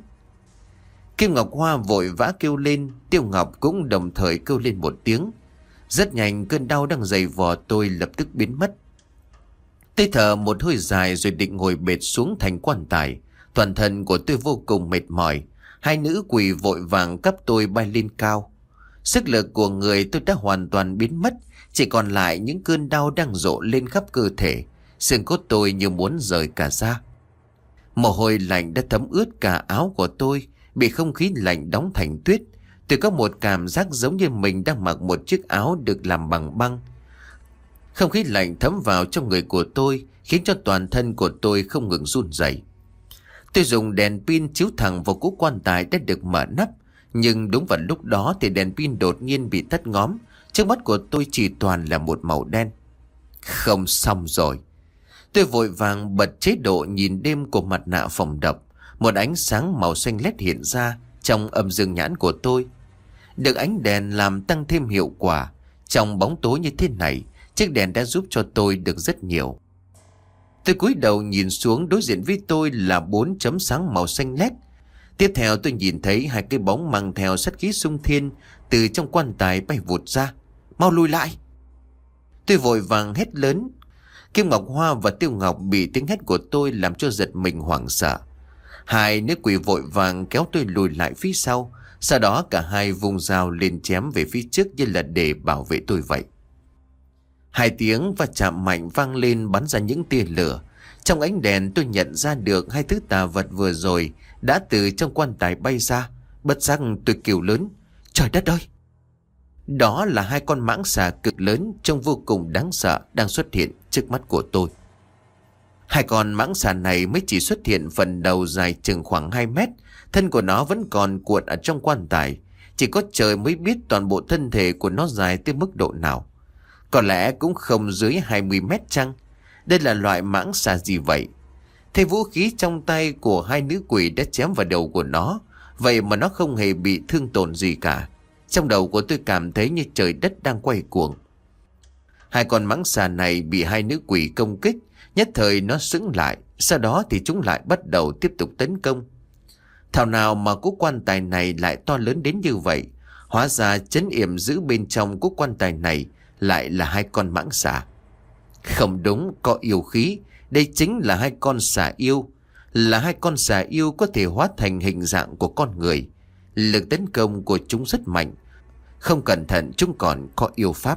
Kim Ngọc Hoa vội vã kêu lên. Tiêu Ngọc cũng đồng thời kêu lên một tiếng. Rất nhanh cơn đau đang dày vò tôi lập tức biến mất. Tôi thở một hơi dài rồi định ngồi bệt xuống thành quan tài. Toàn thân của tôi vô cùng mệt mỏi. Hai nữ quỷ vội vàng cấp tôi bay lên cao. Sức lực của người tôi đã hoàn toàn biến mất. Chỉ còn lại những cơn đau đang rộ lên khắp cơ thể. Xương cốt tôi như muốn rời cả ra. Mồ hôi lạnh đã thấm ướt cả áo của tôi. Bị không khí lạnh đóng thành tuyết. Tôi có một cảm giác giống như mình đang mặc một chiếc áo được làm bằng băng. Không khí lạnh thấm vào trong người của tôi, khiến cho toàn thân của tôi không ngừng run rẩy. Tôi dùng đèn pin chiếu thẳng vào cỗ quan tài đã được mở nắp. Nhưng đúng vào lúc đó thì đèn pin đột nhiên bị tắt ngóm. Trước mắt của tôi chỉ toàn là một màu đen. Không xong rồi. Tôi vội vàng bật chế độ nhìn đêm của mặt nạ phòng độc. Một ánh sáng màu xanh lét hiện ra trong âm dương nhãn của tôi. Được ánh đèn làm tăng thêm hiệu quả. Trong bóng tối như thế này, chiếc đèn đã giúp cho tôi được rất nhiều. Tôi cúi đầu nhìn xuống, đối diện với tôi là bốn chấm sáng màu xanh lét. Tiếp theo tôi nhìn thấy hai cái bóng mang theo sát khí xung thiên từ trong quan tài bay vụt ra. Mau lùi lại! Tôi vội vàng hét lớn. Kim Ngọc Hoa và Tiêu Ngọc bị tiếng hét của tôi làm cho giật mình hoảng sợ. Hai nữ quỷ vội vàng kéo tôi lùi lại phía sau. Sau đó cả hai vùng dao lên chém về phía trước như là để bảo vệ tôi vậy. Hai tiếng và chạm mạnh vang lên bắn ra những tia lửa. Trong ánh đèn tôi nhận ra được hai thứ tà vật vừa rồi đã từ trong quan tài bay ra. Bất giác tôi kêu lớn. Trời đất ơi! Đó là hai con mãng xà cực lớn trông vô cùng đáng sợ đang xuất hiện trước mắt của tôi. Hai con mãng xà này mới chỉ xuất hiện phần đầu dài chừng khoảng hai mét. Thân của nó vẫn còn cuộn ở trong quan tài. Chỉ có trời mới biết toàn bộ thân thể của nó dài tới mức độ nào. Có lẽ cũng không dưới hai mươi mét chăng. Đây là loại mãng xà gì vậy? Thấy vũ khí trong tay của hai nữ quỷ đã chém vào đầu của nó. Vậy mà nó không hề bị thương tổn gì cả. Trong đầu của tôi cảm thấy như trời đất đang quay cuồng. Hai con mãng xà này bị hai nữ quỷ công kích. Nhất thời nó sững lại. Sau đó thì chúng lại bắt đầu tiếp tục tấn công. Thảo nào mà cú quan tài này lại to lớn đến như vậy. Hóa ra trấn yểm giữ bên trong của quan tài này lại là hai con mãng xà. Không đúng, có yêu khí. Đây chính là hai con xà yêu. Là hai con xà yêu có thể hóa thành hình dạng của con người. Lực tấn công của chúng rất mạnh. Không cẩn thận chúng còn có yêu pháp.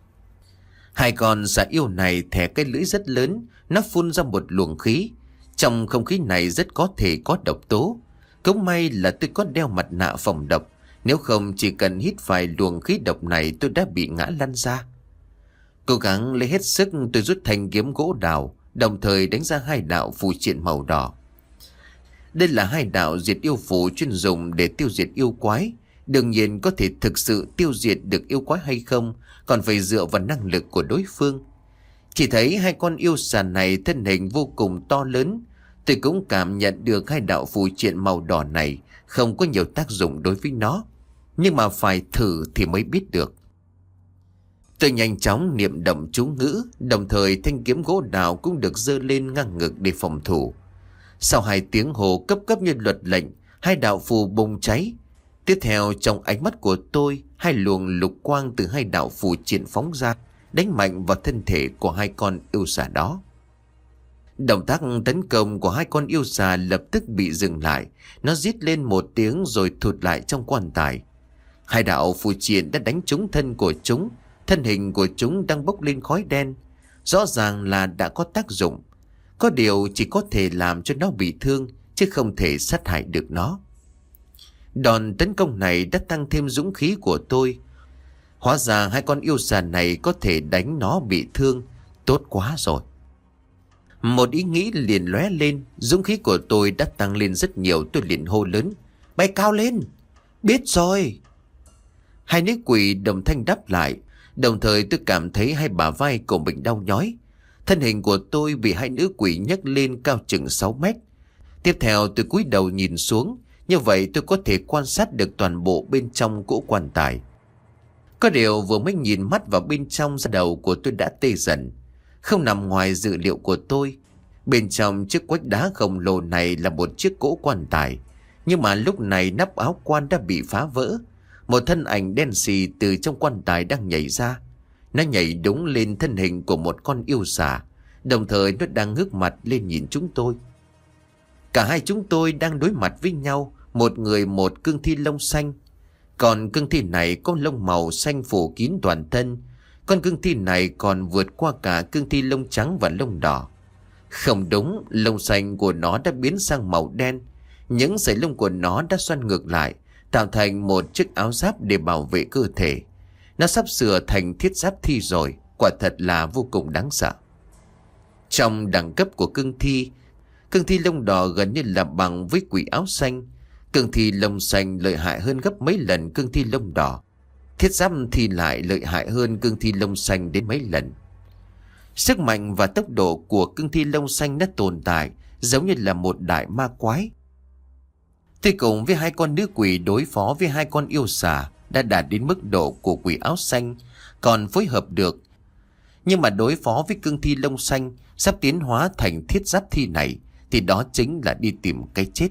Hai con xà yêu này thè cái lưỡi rất lớn. Nó phun ra một luồng khí. Trong không khí này rất có thể có độc tố. Cũng may là tôi có đeo mặt nạ phòng độc. Nếu không chỉ cần hít vài luồng khí độc này tôi đã bị ngã lăn ra. Cố gắng lấy hết sức, tôi rút thanh kiếm gỗ đào, đồng thời đánh ra hai đạo phù triện màu đỏ. Đây là hai đạo diệt yêu phù chuyên dùng để tiêu diệt yêu quái. Đương nhiên có thể thực sự tiêu diệt được yêu quái hay không còn phải dựa vào năng lực của đối phương. Chỉ thấy hai con yêu xà này thân hình vô cùng to lớn. Tôi cũng cảm nhận được hai đạo phù triện màu đỏ này không có nhiều tác dụng đối với nó. Nhưng mà phải thử thì mới biết được. Tôi nhanh chóng niệm động chú ngữ, đồng thời thanh kiếm gỗ đào cũng được giơ lên ngang ngực để phòng thủ. Sau hai tiếng hồ cấp cấp như luật lệnh, hai đạo phù bùng cháy. Tiếp theo trong ánh mắt của tôi, hai luồng lục quang từ hai đạo phù triển phóng ra, đánh mạnh vào thân thể của hai con yêu xà đó. Động tác tấn công của hai con yêu xà lập tức bị dừng lại. Nó rít lên một tiếng rồi thụt lại trong quan tài. Hai đạo phù triển đã đánh trúng thân của chúng. Thân hình của chúng đang bốc lên khói đen. Rõ ràng là đã có tác dụng. Có điều chỉ có thể làm cho nó bị thương, chứ không thể sát hại được nó. Đòn tấn công này đã tăng thêm dũng khí của tôi. Hóa ra hai con yêu xà này có thể đánh nó bị thương. Tốt quá rồi. Một ý nghĩ liền lóe lên. Dũng khí của tôi đã tăng lên rất nhiều. Tôi liền hô lớn: bay cao lên! Biết rồi! Hai nữ quỷ đồng thanh đáp lại. Đồng thời tôi cảm thấy hai bả vai của mình đau nhói. Thân hình của tôi bị hai nữ quỷ nhấc lên cao chừng sáu mét. Tiếp theo tôi cúi đầu nhìn xuống. Như vậy tôi có thể quan sát được toàn bộ bên trong cỗ quan tài. Có điều vừa mới nhìn mắt vào bên trong, da đầu của tôi đã tê dần. Không nằm ngoài dự liệu của tôi. Bên trong chiếc quách đá khổng lồ này là một chiếc cỗ quan tài. Nhưng mà lúc này nắp áo quan đã bị phá vỡ. Một thân ảnh đen xì từ trong quan tài đang nhảy ra. Nó nhảy đúng lên thân hình của một con yêu xà. Đồng thời nó đang ngước mặt lên nhìn chúng tôi. Cả hai chúng tôi đang đối mặt với nhau. Một người một cương thi lông xanh. Còn cương thi này có lông màu xanh phủ kín toàn thân. Con cương thi này còn vượt qua cả cương thi lông trắng và lông đỏ. Không đúng, lông xanh của nó đã biến sang màu đen. Những sợi lông của nó đã xoăn ngược lại, tạo thành một chiếc áo giáp để bảo vệ cơ thể. Nó sắp sửa thành thiết giáp thi rồi. Quả thật là vô cùng đáng sợ. Trong đẳng cấp của cương thi, cương thi lông đỏ gần như là bằng với quỷ áo xanh. Cương thi lông xanh lợi hại hơn gấp mấy lần cương thi lông đỏ. Thiết giáp thì lại lợi hại hơn cương thi lông xanh đến mấy lần. Sức mạnh và tốc độ của cương thi lông xanh đã tồn tại giống như là một đại ma quái. Tuy cùng với hai con nữ quỷ đối phó với hai con yêu xà đã đạt đến mức độ của quỷ áo xanh, còn phối hợp được. Nhưng mà đối phó với cương thi lông xanh sắp tiến hóa thành thiết giáp thi này thì đó chính là đi tìm cái chết.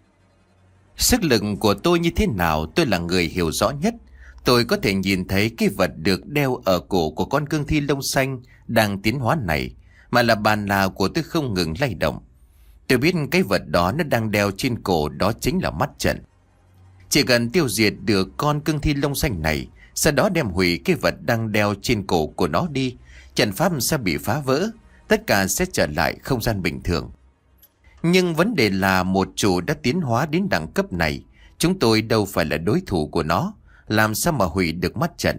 Sức lực của tôi như thế nào tôi là người hiểu rõ nhất. Tôi có thể nhìn thấy cái vật được đeo ở cổ của con cương thi lông xanh đang tiến hóa này, mà là bàn là của tôi không ngừng lay động. Tôi biết cái vật đó nó đang đeo trên cổ đó chính là mắt trận. Chỉ cần tiêu diệt được con cương thi lông xanh này, sau đó đem hủy cái vật đang đeo trên cổ của nó đi, trận pháp sẽ bị phá vỡ, tất cả sẽ trở lại không gian bình thường. Nhưng vấn đề là một chủ đã tiến hóa đến đẳng cấp này, chúng tôi đâu phải là đối thủ của nó, làm sao mà hủy được mắt trận.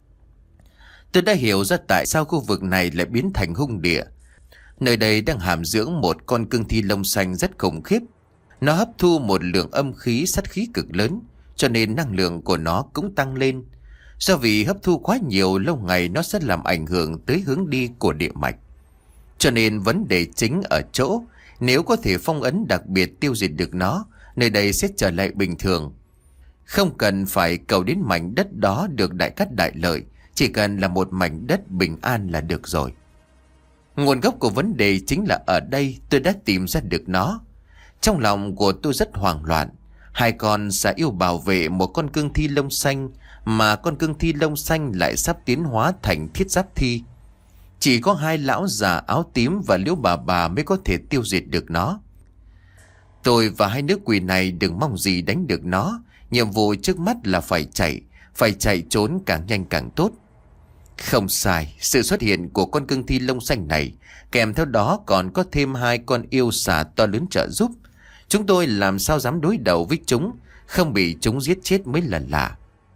Tôi đã hiểu ra tại sao khu vực này lại biến thành hung địa. Nơi đây đang hàm dưỡng một con cương thi lông xanh rất khủng khiếp. Nó hấp thu một lượng âm khí sát khí cực lớn, cho nên năng lượng của nó cũng tăng lên. Do vì hấp thu quá nhiều, lâu ngày nó sẽ làm ảnh hưởng tới hướng đi của địa mạch. Cho nên vấn đề chính ở chỗ, nếu có thể phong ấn đặc biệt tiêu diệt được nó, nơi đây sẽ trở lại bình thường. Không cần phải cầu đến mảnh đất đó được đại cát đại lợi, chỉ cần là một mảnh đất bình an là được rồi. Nguồn gốc của vấn đề chính là ở đây, tôi đã tìm ra được nó. Trong lòng của tôi rất hoảng loạn. Hai con xà yêu bảo vệ một con cương thi lông xanh mà con cương thi lông xanh lại sắp tiến hóa thành thiết giáp thi. Chỉ có hai lão già áo tím và Liễu bà bà mới có thể tiêu diệt được nó. Tôi và hai nữ quỷ này đừng mong gì đánh được nó. Nhiệm vụ trước mắt là phải chạy, phải chạy trốn càng nhanh càng tốt. Không sai, sự xuất hiện của con cương thi lông xanh này, kèm theo đó còn có thêm hai con yêu xà to lớn trợ giúp. Chúng tôi làm sao dám đối đầu với chúng, không bị chúng giết chết mới là lạ.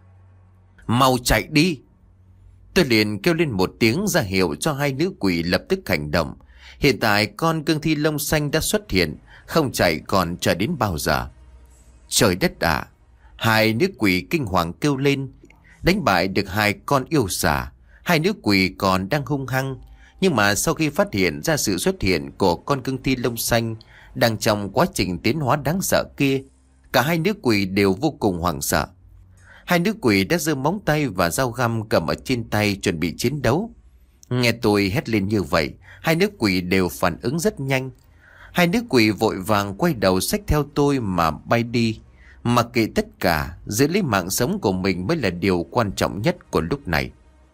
Mau chạy đi! Tôi liền kêu lên một tiếng ra hiệu cho hai nữ quỷ lập tức hành động. Hiện tại con cương thi lông xanh đã xuất hiện, không chạy còn chờ đến bao giờ? Trời đất ạ! Hai nữ quỷ kinh hoàng kêu lên. Đánh bại được hai con yêu xà, hai nữ quỷ còn đang hung hăng. Nhưng mà sau khi phát hiện ra sự xuất hiện của con cương thi lông xanh đang trong quá trình tiến hóa đáng sợ kia, cả hai nữ quỷ đều vô cùng hoảng sợ. Hai nữ quỷ đã giơ móng tay và dao găm cầm ở trên tay chuẩn bị chiến đấu. Nghe tôi hét lên như vậy, hai nữ quỷ đều phản ứng rất nhanh. Hai nữ quỷ vội vàng quay đầu xách theo tôi mà bay đi. Mặc kệ tất cả, giữ lấy mạng sống của mình mới là điều quan trọng nhất của lúc này.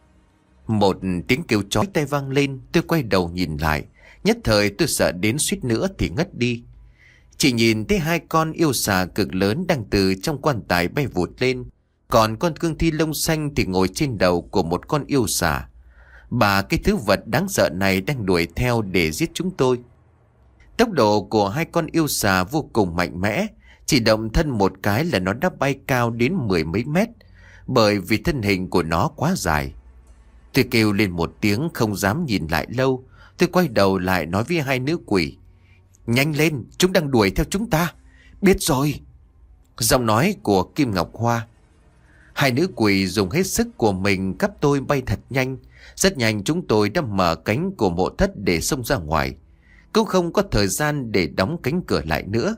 Một tiếng kêu chói tai vang lên, tôi quay đầu nhìn lại. Nhất thời tôi sợ đến suýt nữa thì ngất đi. Chỉ nhìn thấy hai con yêu xà cực lớn đang từ trong quan tài bay vụt lên. Còn con cương thi lông xanh thì ngồi trên đầu của một con yêu xà. Ba cái thứ vật đáng sợ này đang đuổi theo để giết chúng tôi. Tốc độ của hai con yêu xà vô cùng mạnh mẽ. Chỉ động thân một cái là nó đã bay cao đến mười mấy mét, bởi vì thân hình của nó quá dài. Tôi kêu lên một tiếng không dám nhìn lại lâu. Tôi quay đầu lại nói với hai nữ quỷ: Nhanh lên, chúng đang đuổi theo chúng ta. Biết rồi. Giọng nói của Kim Ngọc Hoa. Hai nữ quỷ dùng hết sức của mình cắp tôi bay thật nhanh. Rất nhanh chúng tôi đã mở cánh của mộ thất để xông ra ngoài. Cũng không có thời gian để đóng cánh cửa lại nữa.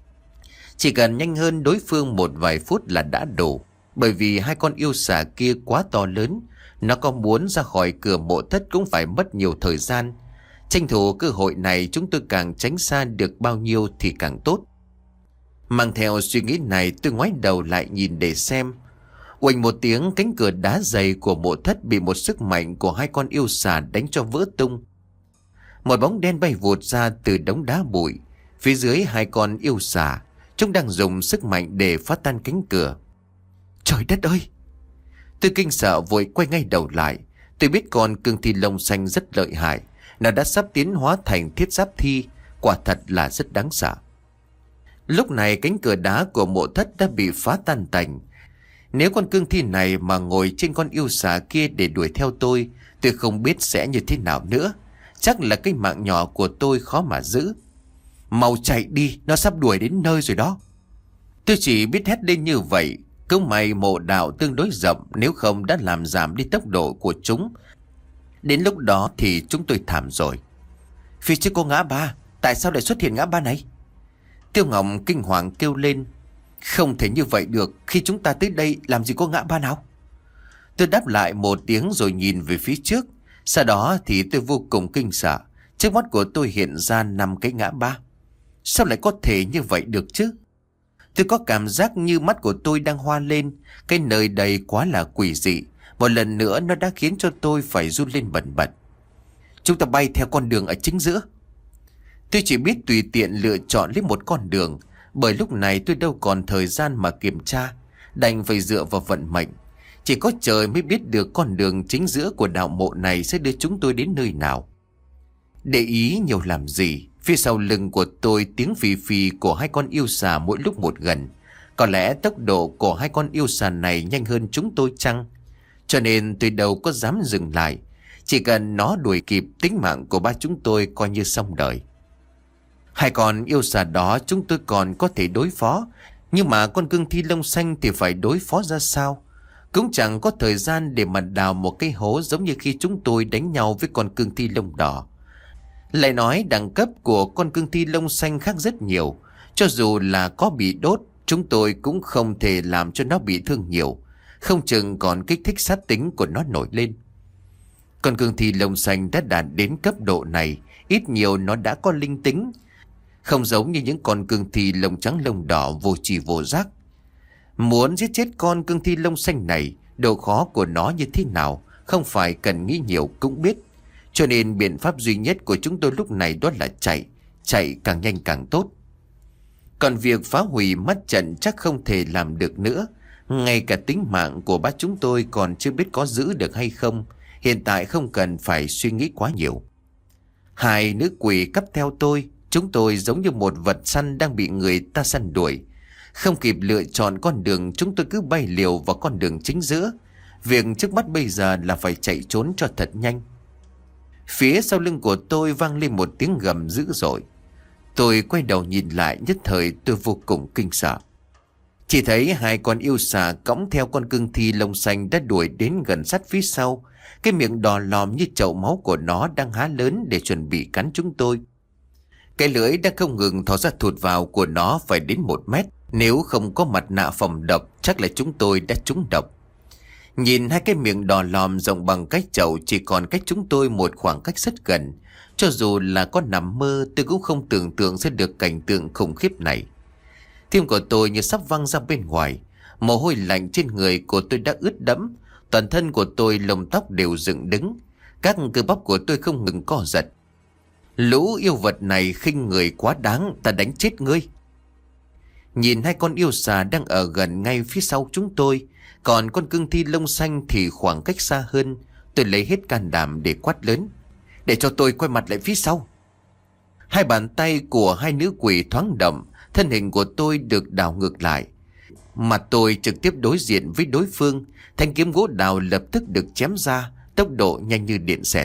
Chỉ cần nhanh hơn đối phương một vài phút là đã đủ. Bởi vì hai con yêu xà kia quá to lớn. Nó có muốn ra khỏi cửa mộ thất cũng phải mất nhiều thời gian. Tranh thủ cơ hội này chúng tôi càng tránh xa được bao nhiêu thì càng tốt. Mang theo suy nghĩ này tôi ngoái đầu lại nhìn để xem. Uỳnh một tiếng, cánh cửa đá dày của mộ thất bị một sức mạnh của hai con yêu xà đánh cho vỡ tung. Một bóng đen bay vụt ra từ đống đá bụi. Phía dưới hai con yêu xà, chúng đang dùng sức mạnh để phá tan cánh cửa. Trời đất ơi! Tôi kinh sợ vội quay ngay đầu lại. Tôi biết con cương thi lông xanh rất lợi hại. Nó đã sắp tiến hóa thành thiết giáp thi. Quả thật là rất đáng sợ. Lúc này cánh cửa đá của mộ thất đã bị phá tan tành. Nếu con cương thi này mà ngồi trên con yêu xà kia để đuổi theo tôi, tôi không biết sẽ như thế nào nữa. Chắc là cái mạng nhỏ của tôi khó mà giữ. Mau chạy đi, nó sắp đuổi đến nơi rồi đó. Tôi chỉ biết hét lên như vậy. Cứ may mộ đạo tương đối rộng, nếu không đã làm giảm đi tốc độ của chúng. Đến lúc đó thì chúng tôi thảm rồi. Phía trước có ngã ba, tại sao lại xuất hiện ngã ba này? Tiêu Ngọc kinh hoàng kêu lên. Không thể như vậy được, khi chúng ta tới đây làm gì có ngã ba nào? Tôi đáp lại một tiếng rồi nhìn về phía trước. Sau đó thì tôi vô cùng kinh sợ. Trước mắt của tôi hiện ra năm cái ngã ba. Sao lại có thể như vậy được chứ? Tôi có cảm giác như mắt của tôi đang hoa lên. Cái nơi đây quá là quỷ dị. Một lần nữa nó đã khiến cho tôi phải run lên bần bật. Chúng ta bay theo con đường ở chính giữa. Tôi chỉ biết tùy tiện lựa chọn lấy một con đường. Bởi lúc này tôi đâu còn thời gian mà kiểm tra. Đành phải dựa vào vận mệnh. Chỉ có trời mới biết được con đường chính giữa của đạo mộ này sẽ đưa chúng tôi đến nơi nào. Để ý nhiều làm gì? Phía sau lưng của tôi tiếng phì phì của hai con yêu xà mỗi lúc một gần. Có lẽ tốc độ của hai con yêu xà này nhanh hơn chúng tôi chăng? Cho nên tôi đâu có dám dừng lại. Chỉ cần nó đuổi kịp, tính mạng của ba chúng tôi coi như xong đời. Hai con yêu xà đó chúng tôi còn có thể đối phó. Nhưng mà con cương thi lông xanh thì phải đối phó ra sao? Cũng chẳng có thời gian để mà đào một cái hố giống như khi chúng tôi đánh nhau với con cương thi lông đỏ. Lại nói đẳng cấp của con cương thi lông xanh khác rất nhiều. Cho dù là có bị đốt, chúng tôi cũng không thể làm cho nó bị thương nhiều. Không chừng còn kích thích sát tính của nó nổi lên. Con cương thi lông xanh đã đạt đến cấp độ này, ít nhiều nó đã có linh tính. Không giống như những con cương thi lông trắng lông đỏ vô tri vô giác. Muốn giết chết con cương thi lông xanh này, Độ khó của nó như thế nào không phải cần nghĩ nhiều cũng biết. Cho nên biện pháp duy nhất của chúng tôi lúc này đó là chạy. Chạy càng nhanh càng tốt. Còn việc phá hủy mắt trận chắc không thể làm được nữa. Ngay cả tính mạng của bác chúng tôi còn chưa biết có giữ được hay không. Hiện tại không cần phải suy nghĩ quá nhiều. Hai nữ quỷ cắp theo tôi. Chúng tôi giống như một vật săn đang bị người ta săn đuổi. Không kịp lựa chọn con đường, chúng tôi cứ bay liều vào con đường chính giữa. Việc trước mắt bây giờ là phải chạy trốn cho thật nhanh. Phía sau lưng của tôi vang lên một tiếng gầm dữ dội. Tôi quay đầu nhìn lại, nhất thời tôi vô cùng kinh sợ. Chỉ thấy hai con yêu xà cõng theo con cương thi lông xanh đã đuổi đến gần sát phía sau. Cái miệng đỏ lòm như chậu máu của nó đang há lớn để chuẩn bị cắn chúng tôi. Cái lưỡi đang không ngừng thò ra thụt vào của nó phải đến một mét. Nếu không có mặt nạ phòng độc chắc là chúng tôi đã trúng độc. Nhìn hai cái miệng đỏ lòm rộng bằng cái chậu chỉ còn cách chúng tôi một khoảng cách rất gần. Cho dù là có nằm mơ tôi cũng không tưởng tượng ra được cảnh tượng khủng khiếp này. Tim của tôi như sắp văng ra bên ngoài. Mồ hôi lạnh trên người của tôi đã ướt đẫm. Toàn thân của tôi lông tóc đều dựng đứng. Các cơ bắp của tôi không ngừng co giật. Lũ yêu vật này khinh người quá đáng, ta đánh chết ngươi. Nhìn hai con yêu xà đang ở gần ngay phía sau chúng tôi. Còn con cương thi lông xanh thì khoảng cách xa hơn. Tôi lấy hết can đảm để quát lớn. Để cho tôi quay mặt lại phía sau. Hai bàn tay của hai nữ quỷ thoáng động. Thân hình của tôi được đảo ngược lại. Mặt tôi trực tiếp đối diện với đối phương. Thanh kiếm gỗ đào lập tức được chém ra. Tốc độ nhanh như điện xẹt.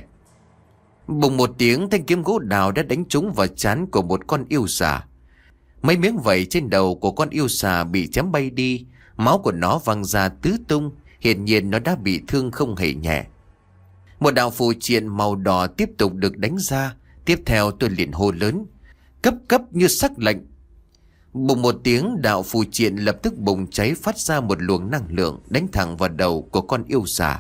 Bùng một tiếng, thanh kiếm gỗ đào đã đánh trúng vào trán của một con yêu xà. Mấy miếng vảy trên đầu của con yêu xà bị chém bay đi. Máu của nó văng ra tứ tung. Hiển nhiên nó đã bị thương không hề nhẹ. Một đạo phù triện màu đỏ tiếp tục được đánh ra. Tiếp theo tôi liền hô lớn. Cấp cấp như sắc lệnh. Bùng một tiếng, đạo phù triện lập tức bùng cháy, phát ra một luồng năng lượng đánh thẳng vào đầu của con yêu xà.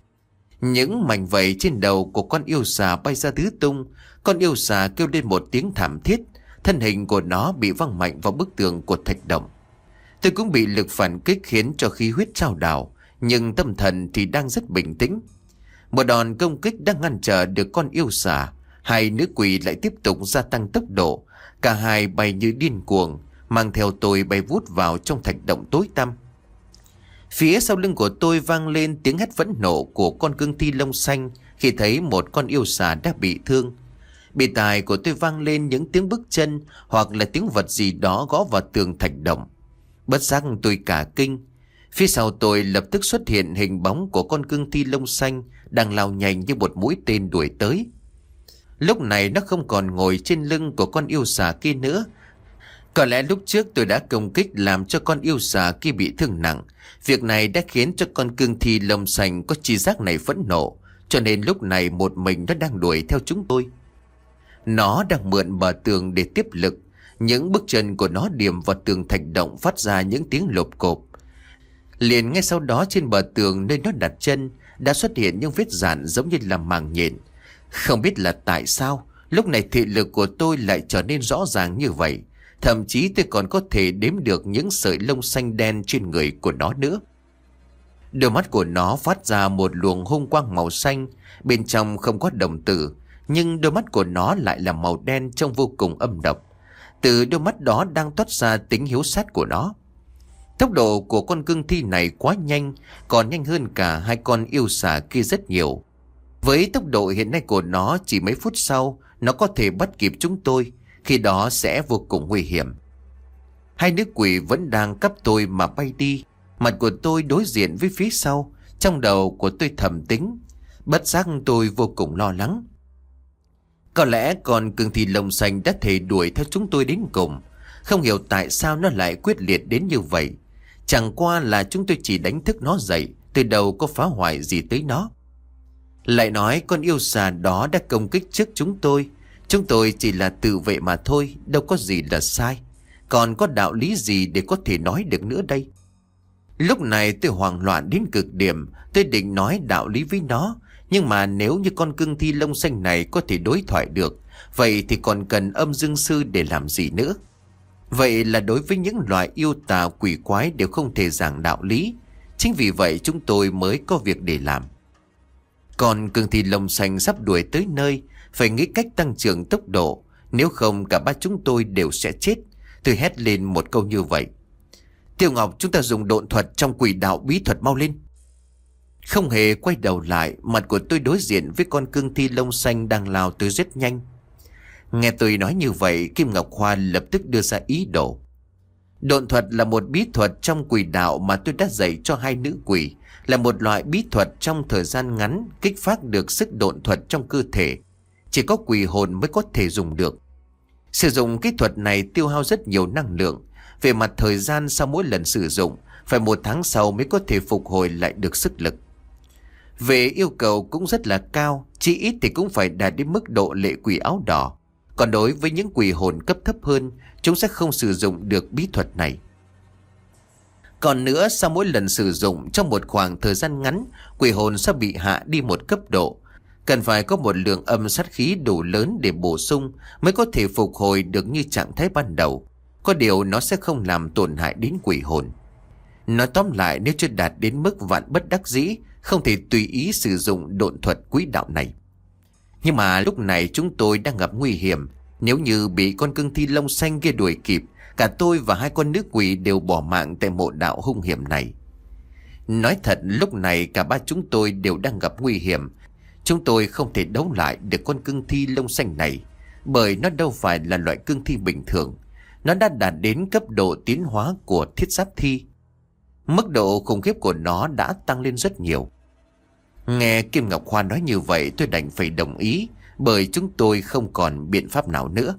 Những mảnh vảy trên đầu của con yêu xà bay ra tứ tung. Con yêu xà kêu lên một tiếng thảm thiết. Thân hình của nó bị văng mạnh vào bức tường của thạch động. Tôi cũng bị lực phản kích khiến cho khí huyết trao đảo. Nhưng tâm thần thì đang rất bình tĩnh. Một đòn công kích đang ngăn trở được con yêu xà. Hai nữ quỷ lại tiếp tục gia tăng tốc độ. Cả hai bay như điên cuồng, mang theo tôi bay vút vào trong thạch động tối tăm. Phía sau lưng của tôi vang lên tiếng hét phẫn nộ của con cương thi lông xanh khi thấy một con yêu xà đã bị thương. Bên tai của tôi vang lên những tiếng bước chân hoặc là tiếng vật gì đó gõ vào tường thạch động. Bất giác tôi cả kinh. Phía sau tôi lập tức xuất hiện hình bóng của con cương thi lông xanh đang lao nhanh như một mũi tên đuổi tới. Lúc này nó không còn ngồi trên lưng của con yêu xà kia nữa. Có lẽ lúc trước tôi đã công kích làm cho con yêu xà kia bị thương nặng. Việc này đã khiến cho con cương thi lông xanh có chi giác này phẫn nộ. Cho nên lúc này một mình nó đang đuổi theo chúng tôi. Nó đang mượn bờ tường để tiếp lực. Những bước chân của nó điểm vào tường thạch động phát ra những tiếng lộp cộp. Liền ngay sau đó trên bờ tường nơi nó đặt chân đã xuất hiện những vết dạn giống như là màng nhện. Không biết là tại sao lúc này thị lực của tôi lại trở nên rõ ràng như vậy. Thậm chí tôi còn có thể đếm được những sợi lông xanh đen trên người của nó nữa. Đôi mắt của nó phát ra một luồng hung quang màu xanh. Bên trong không có đồng tử, nhưng đôi mắt của nó lại là màu đen trông vô cùng âm độc. Từ đôi mắt đó đang toát ra tính hiếu sát của nó. Tốc độ của con cương thi này quá nhanh, còn nhanh hơn cả hai con yêu xà kia rất nhiều. Với tốc độ hiện nay của nó, chỉ mấy phút sau nó có thể bắt kịp chúng tôi. Khi đó sẽ vô cùng nguy hiểm. Hai nữ quỷ vẫn đang cắp tôi mà bay đi. Mặt của tôi đối diện với phía sau. Trong đầu của tôi thầm tính. Bất giác tôi vô cùng lo lắng. Có lẽ con cương thi lông xanh đã thể đuổi theo chúng tôi đến cùng. Không hiểu tại sao nó lại quyết liệt đến như vậy. Chẳng qua là chúng tôi chỉ đánh thức nó dậy. Từ đầu có phá hoại gì tới nó. Lại nói con yêu xà đó đã công kích trước chúng tôi. Chúng tôi chỉ là tự vệ mà thôi. Đâu có gì là sai. Còn có đạo lý gì để có thể nói được nữa đây? Lúc này tôi hoảng loạn đến cực điểm. Tôi định nói đạo lý với nó. Nhưng mà nếu như con cương thi lông xanh này có thể đối thoại được, vậy thì còn cần âm dương sư để làm gì nữa? Vậy là đối với những loài yêu tà quỷ quái đều không thể giảng đạo lý. Chính vì vậy chúng tôi mới có việc để làm. Còn cương thi lông xanh sắp đuổi tới nơi, phải nghĩ cách tăng trưởng tốc độ, nếu không cả ba chúng tôi đều sẽ chết. Tôi hét lên một câu như vậy. Tiêu Ngọc, chúng ta dùng độn thuật trong quỷ đạo bí thuật, mau lên. Không hề quay đầu lại, mặt của tôi đối diện với con cương thi lông xanh đang lao tới rất nhanh. Nghe tôi nói như vậy, Kim Ngọc Hoa lập tức đưa ra ý đồ. Độn thuật là một bí thuật trong quỷ đạo mà tôi đã dạy cho hai nữ quỷ, là một loại bí thuật trong thời gian ngắn kích phát được sức độn thuật trong cơ thể. Chỉ có quỷ hồn mới có thể dùng được. Sử dụng kỹ thuật này tiêu hao rất nhiều năng lượng. Về mặt thời gian, sau mỗi lần sử dụng phải một tháng sau mới có thể phục hồi lại được sức lực. Về yêu cầu cũng rất là cao, chỉ ít thì cũng phải đạt đến mức độ lệ quỷ áo đỏ. Còn đối với những quỷ hồn cấp thấp hơn, chúng sẽ không sử dụng được bí thuật này. Còn nữa, sau mỗi lần sử dụng trong một khoảng thời gian ngắn, quỷ hồn sẽ bị hạ đi một cấp độ. Cần phải có một lượng âm sát khí đủ lớn để bổ sung mới có thể phục hồi được như trạng thái ban đầu. Có điều nó sẽ không làm tổn hại đến quỷ hồn. Nói tóm lại, nếu chưa đạt đến mức vạn bất đắc dĩ, không thể tùy ý sử dụng độn thuật quỹ đạo này. Nhưng mà lúc này chúng tôi đang gặp nguy hiểm. Nếu như bị con cương thi lông xanh kia đuổi kịp, cả tôi và hai con nữ quỷ đều bỏ mạng tại mộ đạo hung hiểm này. Nói thật, lúc này cả ba chúng tôi đều đang gặp nguy hiểm. Chúng tôi không thể đấu lại được con cương thi lông xanh này, bởi nó đâu phải là loại cương thi bình thường. Nó đã đạt đến cấp độ tiến hóa của thiết giáp thi. Mức độ khủng khiếp của nó đã tăng lên rất nhiều. Nghe Kim Ngọc Hoa nói như vậy, tôi đành phải đồng ý, bởi chúng tôi không còn biện pháp nào nữa.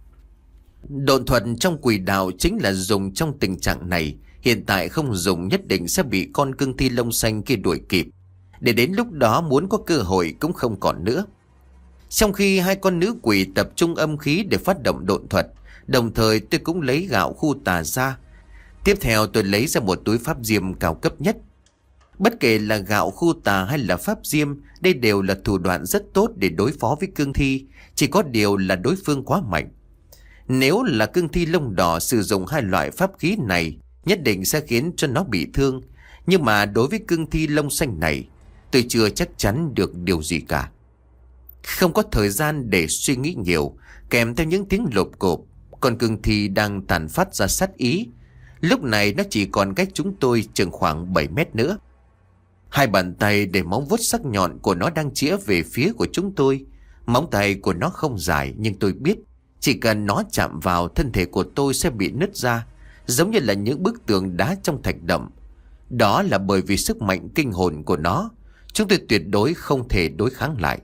Độn thuật trong quỷ đạo chính là dùng trong tình trạng này. Hiện tại không dùng nhất định sẽ bị con cương thi lông xanh kia đuổi kịp. Để đến lúc đó muốn có cơ hội cũng không còn nữa. Trong khi hai con nữ quỷ tập trung âm khí để phát động độn thuật, đồng thời tôi cũng lấy gạo khu tà ra. Tiếp theo tôi lấy ra một túi pháp diêm cao cấp nhất. Bất kể là gạo khu tà hay là pháp diêm, đây đều là thủ đoạn rất tốt để đối phó với cương thi. Chỉ có điều là đối phương quá mạnh. Nếu là cương thi lông đỏ sử dụng hai loại pháp khí này, nhất định sẽ khiến cho nó bị thương. Nhưng mà đối với cương thi lông xanh này, tôi chưa chắc chắn được điều gì cả. Không có thời gian để suy nghĩ nhiều, kèm theo những tiếng lộp cộp, con cương thi đang tàn phát ra sát ý. Lúc này nó chỉ còn cách chúng tôi chừng khoảng bảy mét nữa. Hai bàn tay để móng vuốt sắc nhọn của nó đang chĩa về phía của chúng tôi. Móng tay của nó không dài, nhưng tôi biết chỉ cần nó chạm vào, thân thể của tôi sẽ bị nứt ra, giống như là những bức tường đá trong thạch động. Đó là bởi vì sức mạnh kinh hồn của nó. Chúng tôi tuyệt đối không thể đối kháng lại.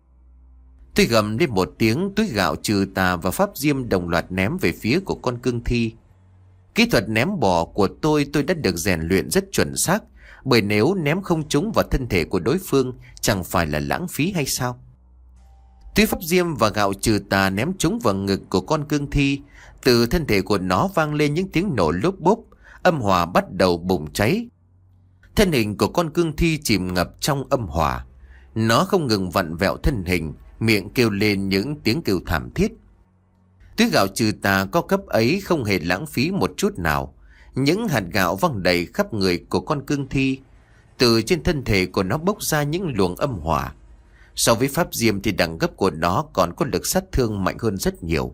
Tôi gầm lên một tiếng, túi gạo trừ tà và pháp diêm đồng loạt ném về phía của con cương thi. Kỹ thuật ném bò của tôi tôi đã được rèn luyện rất chuẩn xác, bởi nếu ném không trúng vào thân thể của đối phương, chẳng phải là lãng phí hay sao? Túi pháp diêm và gạo trừ tà ném trúng vào ngực của con cương thi. Từ thân thể của nó vang lên những tiếng nổ lốp bốp, âm hỏa bắt đầu bùng cháy. Thân hình của con cương thi chìm ngập trong âm hỏa. Nó không ngừng vặn vẹo thân hình, miệng kêu lên những tiếng kêu thảm thiết. Túi gạo trừ tà có cấp ấy không hề lãng phí một chút nào. Những hạt gạo văng đầy khắp người của con cương thi. Từ trên thân thể của nó bốc ra những luồng âm hỏa. So với pháp diêm thì đẳng cấp của nó còn có lực sát thương mạnh hơn rất nhiều.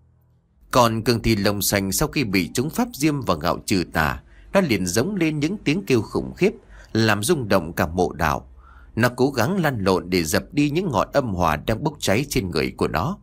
Còn cương thi lông xanh sau khi bị trúng pháp diêm và gạo trừ tà, nó liền giống lên những tiếng kêu khủng khiếp, làm rung động cả mộ đạo. Nó cố gắng lăn lộn để dập đi những ngọn âm hỏa đang bốc cháy trên người của nó.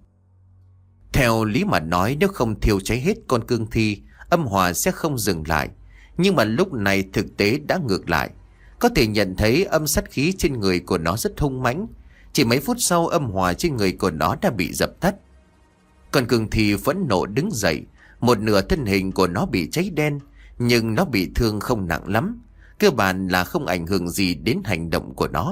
Theo lý mà nói, nếu không thiêu cháy hết con cương thi, âm hỏa sẽ không dừng lại. Nhưng mà lúc này thực tế đã ngược lại. Có thể nhận thấy âm sát khí trên người của nó rất hung mãnh. Chỉ mấy phút sau, âm hỏa trên người của nó đã bị dập tắt. Con cương thi phẫn nộ đứng dậy. Một nửa thân hình của nó bị cháy đen, nhưng nó bị thương không nặng lắm. Cơ bản là không ảnh hưởng gì đến hành động của nó.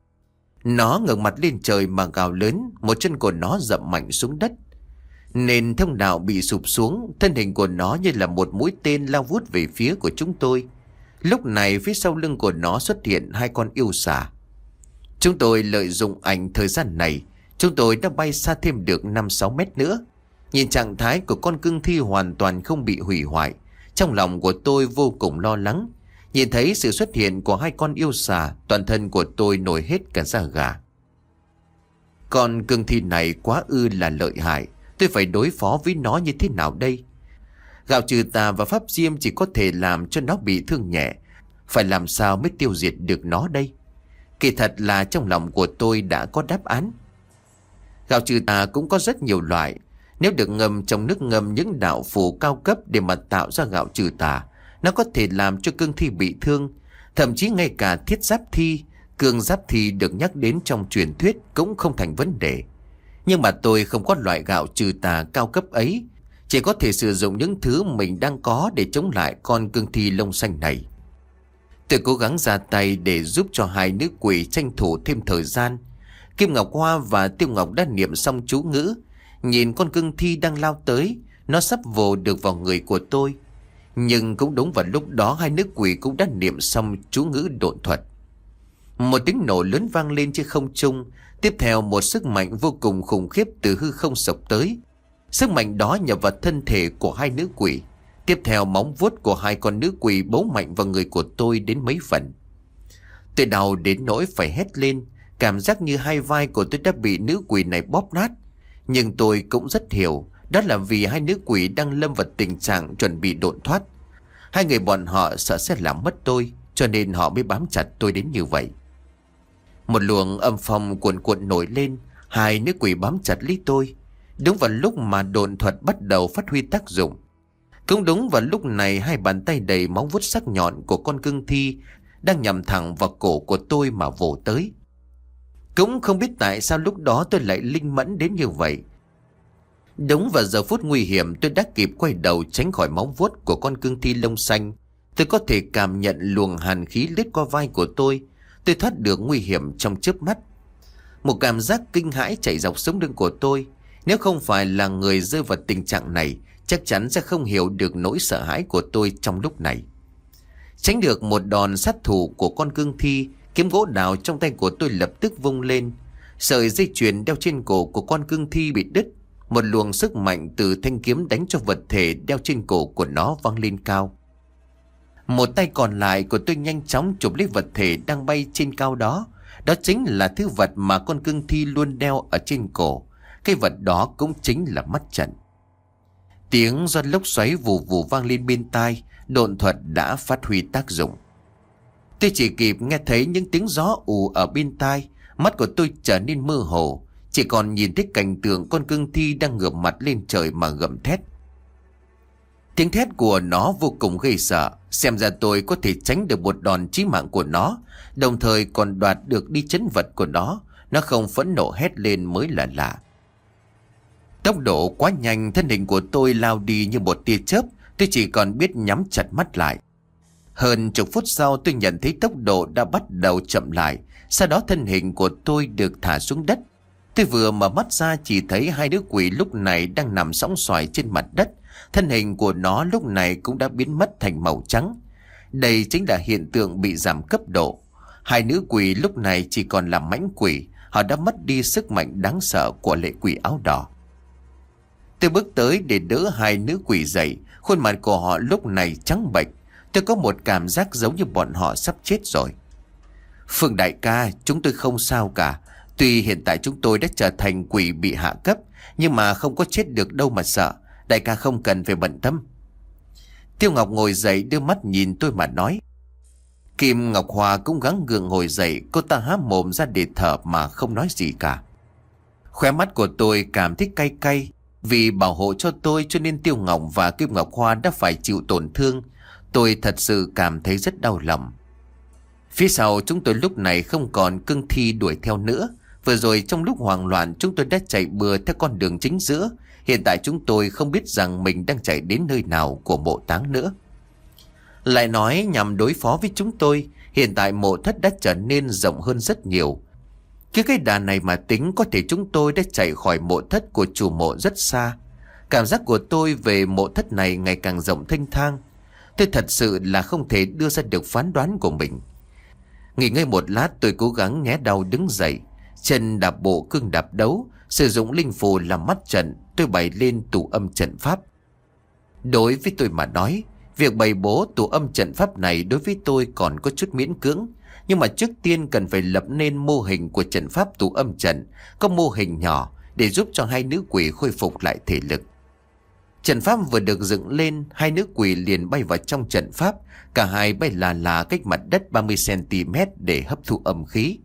Nó ngẩng mặt lên trời mà gào lớn, một chân của nó dậm mạnh xuống đất. Nền thông đạo bị sụp xuống, thân hình của nó như là một mũi tên lao vút về phía của chúng tôi. Lúc này phía sau lưng của nó xuất hiện hai con yêu xà. Chúng tôi lợi dụng ảnh thời gian này, chúng tôi đã bay xa thêm được năm sáu mét nữa. Nhìn trạng thái của con cương thi hoàn toàn không bị hủy hoại, trong lòng của tôi vô cùng lo lắng. Nhìn thấy sự xuất hiện của hai con yêu xà, toàn thân của tôi nổi hết cả da gà. Con cương thi này quá ư là lợi hại. Tôi phải đối phó với nó như thế nào đây? Gạo trừ tà và pháp diêm chỉ có thể làm cho nó bị thương nhẹ. Phải làm sao mới tiêu diệt được nó đây? Kỳ thật là trong lòng của tôi đã có đáp án. Gạo trừ tà cũng có rất nhiều loại. Nếu được ngâm trong nước ngâm những đạo phù cao cấp để mà tạo ra gạo trừ tà, nó có thể làm cho cương thi bị thương. Thậm chí ngay cả thiết giáp thi, cương giáp thi được nhắc đến trong truyền thuyết cũng không thành vấn đề. Nhưng mà tôi không có loại gạo trừ tà cao cấp ấy, chỉ có thể sử dụng những thứ mình đang có để chống lại con cương thi lông xanh này. Tôi cố gắng ra tay để giúp cho hai nữ quỷ tranh thủ thêm thời gian. Kim Ngọc Hoa và Tiêu Ngọc đã niệm xong chú ngữ. Nhìn con cương thi đang lao tới, nó sắp vồ được vào người của tôi. Nhưng cũng đúng vào lúc đó hai nữ quỷ cũng đã niệm xong chú ngữ độn thuật. Một tiếng nổ lớn vang lên trên không trung. Tiếp theo một sức mạnh vô cùng khủng khiếp từ hư không sộc tới. Sức mạnh đó nhập vào thân thể của hai nữ quỷ. Tiếp theo móng vuốt của hai con nữ quỷ bấu mạnh vào người của tôi đến mấy phần. Tôi đau đến nỗi phải hét lên. Cảm giác như hai vai của tôi đã bị nữ quỷ này bóp nát. Nhưng tôi cũng rất hiểu, đó là vì hai nữ quỷ đang lâm vào tình trạng chuẩn bị độn thoát. Hai người bọn họ sợ sẽ làm mất tôi, cho nên họ mới bám chặt tôi đến như vậy. Một luồng âm phong cuồn cuộn nổi lên, hai nữ quỷ bám chặt lấy tôi. Đúng vào lúc mà độn thuật bắt đầu phát huy tác dụng. Cũng đúng vào lúc này hai bàn tay đầy móng vuốt sắc nhọn của con cương thi đang nhằm thẳng vào cổ của tôi mà vồ tới. Cũng không biết tại sao lúc đó tôi lại linh mẫn đến như vậy. Đúng vào giờ phút nguy hiểm, tôi đã kịp quay đầu tránh khỏi móng vuốt của con cương thi lông xanh. Tôi có thể cảm nhận luồng hàn khí lướt qua vai của tôi. Tôi thoát được nguy hiểm trong chớp mắt. Một cảm giác kinh hãi chạy dọc sống lưng của tôi. Nếu không phải là người rơi vào tình trạng này, chắc chắn sẽ không hiểu được nỗi sợ hãi của tôi trong lúc này. Tránh được một đòn sát thủ của con cương thi, kiếm gỗ đào trong tay của tôi lập tức vung lên. Sợi dây chuyền đeo trên cổ của con cương thi bị đứt. Một luồng sức mạnh từ thanh kiếm đánh cho vật thể đeo trên cổ của nó văng lên cao. Một tay còn lại của tôi nhanh chóng chụp lấy vật thể đang bay trên cao đó. Đó chính là thứ vật mà con cương thi luôn đeo ở trên cổ. Cái vật đó cũng chính là mắt trận. Tiếng gió lốc xoáy vù vù vang lên bên tai. Độn thuật đã phát huy tác dụng. Tôi chỉ kịp nghe thấy những tiếng gió ù ở bên tai. Mắt của tôi trở nên mơ hồ. Chỉ còn nhìn thấy cảnh tượng con cương thi đang ngửa mặt lên trời mà gầm thét. Tiếng thét của nó vô cùng gây sợ. Xem ra tôi có thể tránh được một đòn chí mạng của nó, đồng thời còn đoạt được đi trấn vật của nó. Nó không phẫn nộ hét lên mới là lạ. Tốc độ quá nhanh, thân hình của tôi lao đi như một tia chớp. Tôi chỉ còn biết nhắm chặt mắt lại. Hơn chục phút sau tôi nhận thấy tốc độ đã bắt đầu chậm lại. Sau đó thân hình của tôi được thả xuống đất. Tôi vừa mở mắt ra chỉ thấy hai đứa quỷ lúc này đang nằm sõng soài trên mặt đất. Thân hình của nó lúc này cũng đã biến mất thành màu trắng. Đây chính là hiện tượng bị giảm cấp độ. Hai nữ quỷ lúc này chỉ còn là mãnh quỷ. Họ đã mất đi sức mạnh đáng sợ của lệ quỷ áo đỏ. Tôi bước tới để đỡ hai nữ quỷ dậy. Khuôn mặt của họ lúc này trắng bệch. Tôi có một cảm giác giống như bọn họ sắp chết rồi. Phương đại ca, chúng tôi không sao cả. Tuy hiện tại chúng tôi đã trở thành quỷ bị hạ cấp, nhưng mà không có chết được đâu mà sợ. Đại ca không cần phải bận tâm. Tiêu Ngọc ngồi dậy đưa mắt nhìn tôi mà nói. Kim Ngọc Hòa cũng gắng gượng ngồi dậy. Cô ta há mồm ra để thở mà không nói gì cả. Khóe mắt của tôi cảm thấy cay cay. Vì bảo hộ cho tôi cho nên Tiêu Ngọc và Kim Ngọc Hoa đã phải chịu tổn thương. Tôi thật sự cảm thấy rất đau lòng. Phía sau chúng tôi lúc này không còn cương thi đuổi theo nữa. Vừa rồi trong lúc hoảng loạn chúng tôi đã chạy bừa theo con đường chính giữa. Hiện tại chúng tôi không biết rằng mình đang chạy đến nơi nào của mộ táng nữa. Lại nói nhằm đối phó với chúng tôi, hiện tại mộ thất đã trở nên rộng hơn rất nhiều. Cứ cái đà này mà tính có thể chúng tôi đã chạy khỏi mộ thất của chủ mộ rất xa. Cảm giác của tôi về mộ thất này ngày càng rộng thênh thang. Tôi thật sự là không thể đưa ra được phán đoán của mình. Nghỉ ngơi một lát tôi cố gắng né đau đứng dậy. Chân đạp bộ cương đạp đấu. Sử dụng linh phù làm mắt trận. Tôi bày lên tụ âm trận pháp. Đối với tôi mà nói, Việc bày bố tụ âm trận pháp này đối với tôi còn có chút miễn cưỡng. Nhưng mà trước tiên cần phải lập nên mô hình của trận pháp tụ âm trận, có mô hình nhỏ để giúp cho hai nữ quỷ khôi phục lại thể lực. Trận pháp vừa được dựng lên, hai nữ quỷ liền bay vào trong trận pháp. Cả hai bay là là cách mặt đất ba mươi xăng-ti-mét để hấp thụ âm khí.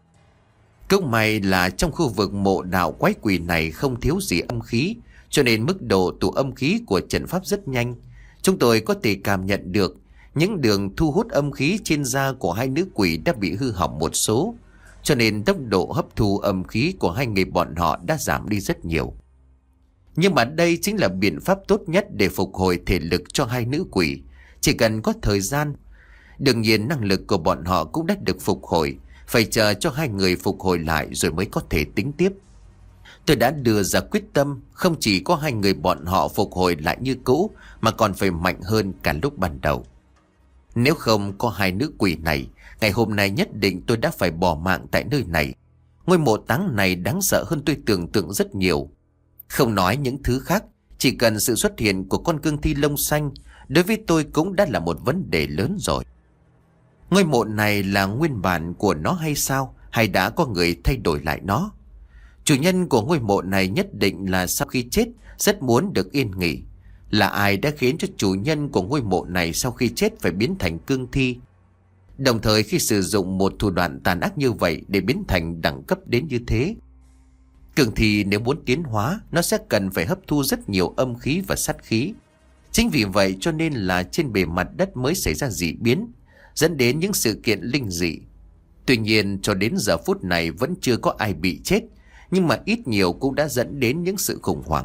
Cũng may là trong khu vực mộ đạo quái quỷ này không thiếu gì âm khí, cho nên mức độ tụ âm khí của trận pháp rất nhanh. Chúng tôi có thể cảm nhận được những đường thu hút âm khí trên da của hai nữ quỷ đã bị hư hỏng một số, cho nên tốc độ hấp thu âm khí của hai người bọn họ đã giảm đi rất nhiều. Nhưng mà đây chính là biện pháp tốt nhất để phục hồi thể lực cho hai nữ quỷ. Chỉ cần có thời gian. Đương nhiên năng lực của bọn họ cũng đã được phục hồi, phải chờ cho hai người phục hồi lại rồi mới có thể tính tiếp. Tôi đã đưa ra quyết tâm không chỉ có hai người bọn họ phục hồi lại như cũ, mà còn phải mạnh hơn cả lúc ban đầu. Nếu không có hai nữ quỷ này, ngày hôm nay nhất định tôi đã phải bỏ mạng tại nơi này. Ngôi mộ táng này đáng sợ hơn tôi tưởng tượng rất nhiều. Không nói những thứ khác, chỉ cần sự xuất hiện của con cương thi lông xanh đối với tôi cũng đã là một vấn đề lớn rồi. Ngôi mộ này là nguyên bản của nó hay sao? Hay đã có người thay đổi lại nó? Chủ nhân của ngôi mộ này nhất định là sau khi chết rất muốn được yên nghỉ. Là ai đã khiến cho chủ nhân của ngôi mộ này sau khi chết phải biến thành cương thi? Đồng thời khi sử dụng một thủ đoạn tàn ác như vậy để biến thành đẳng cấp đến như thế. Cương thi nếu muốn tiến hóa, nó sẽ cần phải hấp thu rất nhiều âm khí và sát khí. Chính vì vậy cho nên là trên bề mặt đất mới xảy ra dị biến, dẫn đến những sự kiện linh dị. Tuy nhiên cho đến giờ phút này vẫn chưa có ai bị chết, nhưng mà ít nhiều cũng đã dẫn đến những sự khủng hoảng.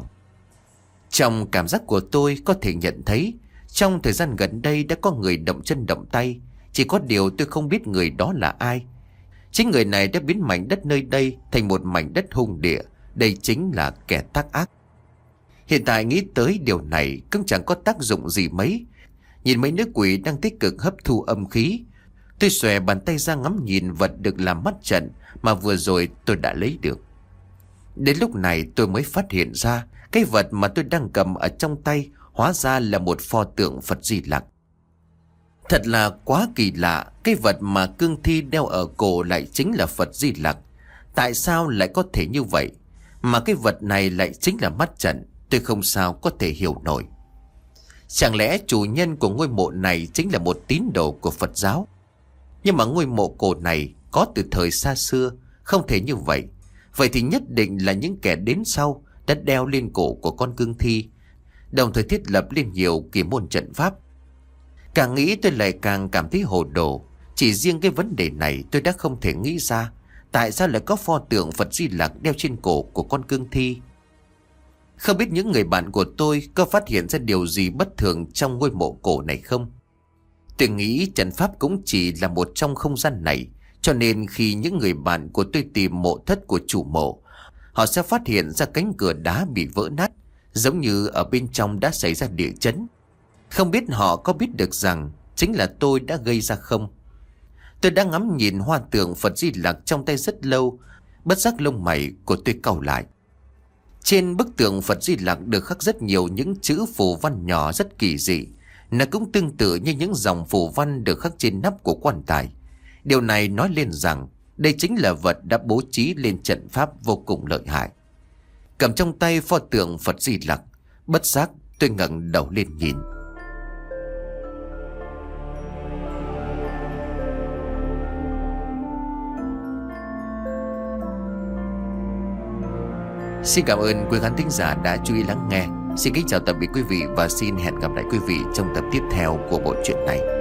Trong cảm giác của tôi có thể nhận thấy, trong thời gian gần đây đã có người động chân động tay, chỉ có điều tôi không biết người đó là ai. Chính người này đã biến mảnh đất nơi đây thành một mảnh đất hung địa, đây chính là kẻ tác ác. Hiện tại nghĩ tới điều này cũng chẳng có tác dụng gì mấy. Nhìn mấy nữ quỷ đang tích cực hấp thu âm khí, tôi xòe bàn tay ra ngắm nhìn vật được làm mắt trận mà vừa rồi tôi đã lấy được. Đến lúc này tôi mới phát hiện ra cái vật mà tôi đang cầm ở trong tay hóa ra là một pho tượng Phật Di Lặc. Thật là quá kỳ lạ, cái vật mà cương thi đeo ở cổ lại chính là Phật Di Lặc. Tại sao lại có thể như vậy? Mà cái vật này lại chính là mắt trận, tôi không sao có thể hiểu nổi. Chẳng lẽ chủ nhân của ngôi mộ này chính là một tín đồ của Phật giáo? Nhưng mà ngôi mộ cổ này có từ thời xa xưa, không thể như vậy. Vậy thì nhất định là những kẻ đến sau đã đeo lên cổ của con cương thi, đồng thời thiết lập lên nhiều kỳ môn trận pháp. Càng nghĩ tôi lại càng cảm thấy hồ đồ. Chỉ riêng cái vấn đề này tôi đã không thể nghĩ ra tại sao lại có pho tượng Phật Di Lặc đeo trên cổ của con cương thi. Không biết những người bạn của tôi có phát hiện ra điều gì bất thường trong ngôi mộ cổ này không? Tôi nghĩ trận pháp cũng chỉ là một trong không gian này, cho nên khi những người bạn của tôi tìm mộ thất của chủ mộ, họ sẽ phát hiện ra cánh cửa đá bị vỡ nát, giống như ở bên trong đã xảy ra địa chấn. Không biết họ có biết được rằng chính là tôi đã gây ra không? Tôi đã ngắm nhìn hoa tượng Phật Di Lặc trong tay rất lâu, bất giác lông mày của tôi cau lại. Trên bức tượng Phật Di Lặc được khắc rất nhiều những chữ phù văn nhỏ rất kỳ dị. Nó cũng tương tự như những dòng phù văn được khắc trên nắp của quan tài. Điều này nói lên rằng đây chính là vật đã bố trí lên trận pháp vô cùng lợi hại. Cầm trong tay pho tượng Phật Di Lặc, bất giác tôi ngẩng đầu lên nhìn. Xin cảm ơn quý khán thính giả đã chú ý lắng nghe. Xin kính chào tạm biệt quý vị và xin hẹn gặp lại quý vị trong tập tiếp theo của bộ truyện này.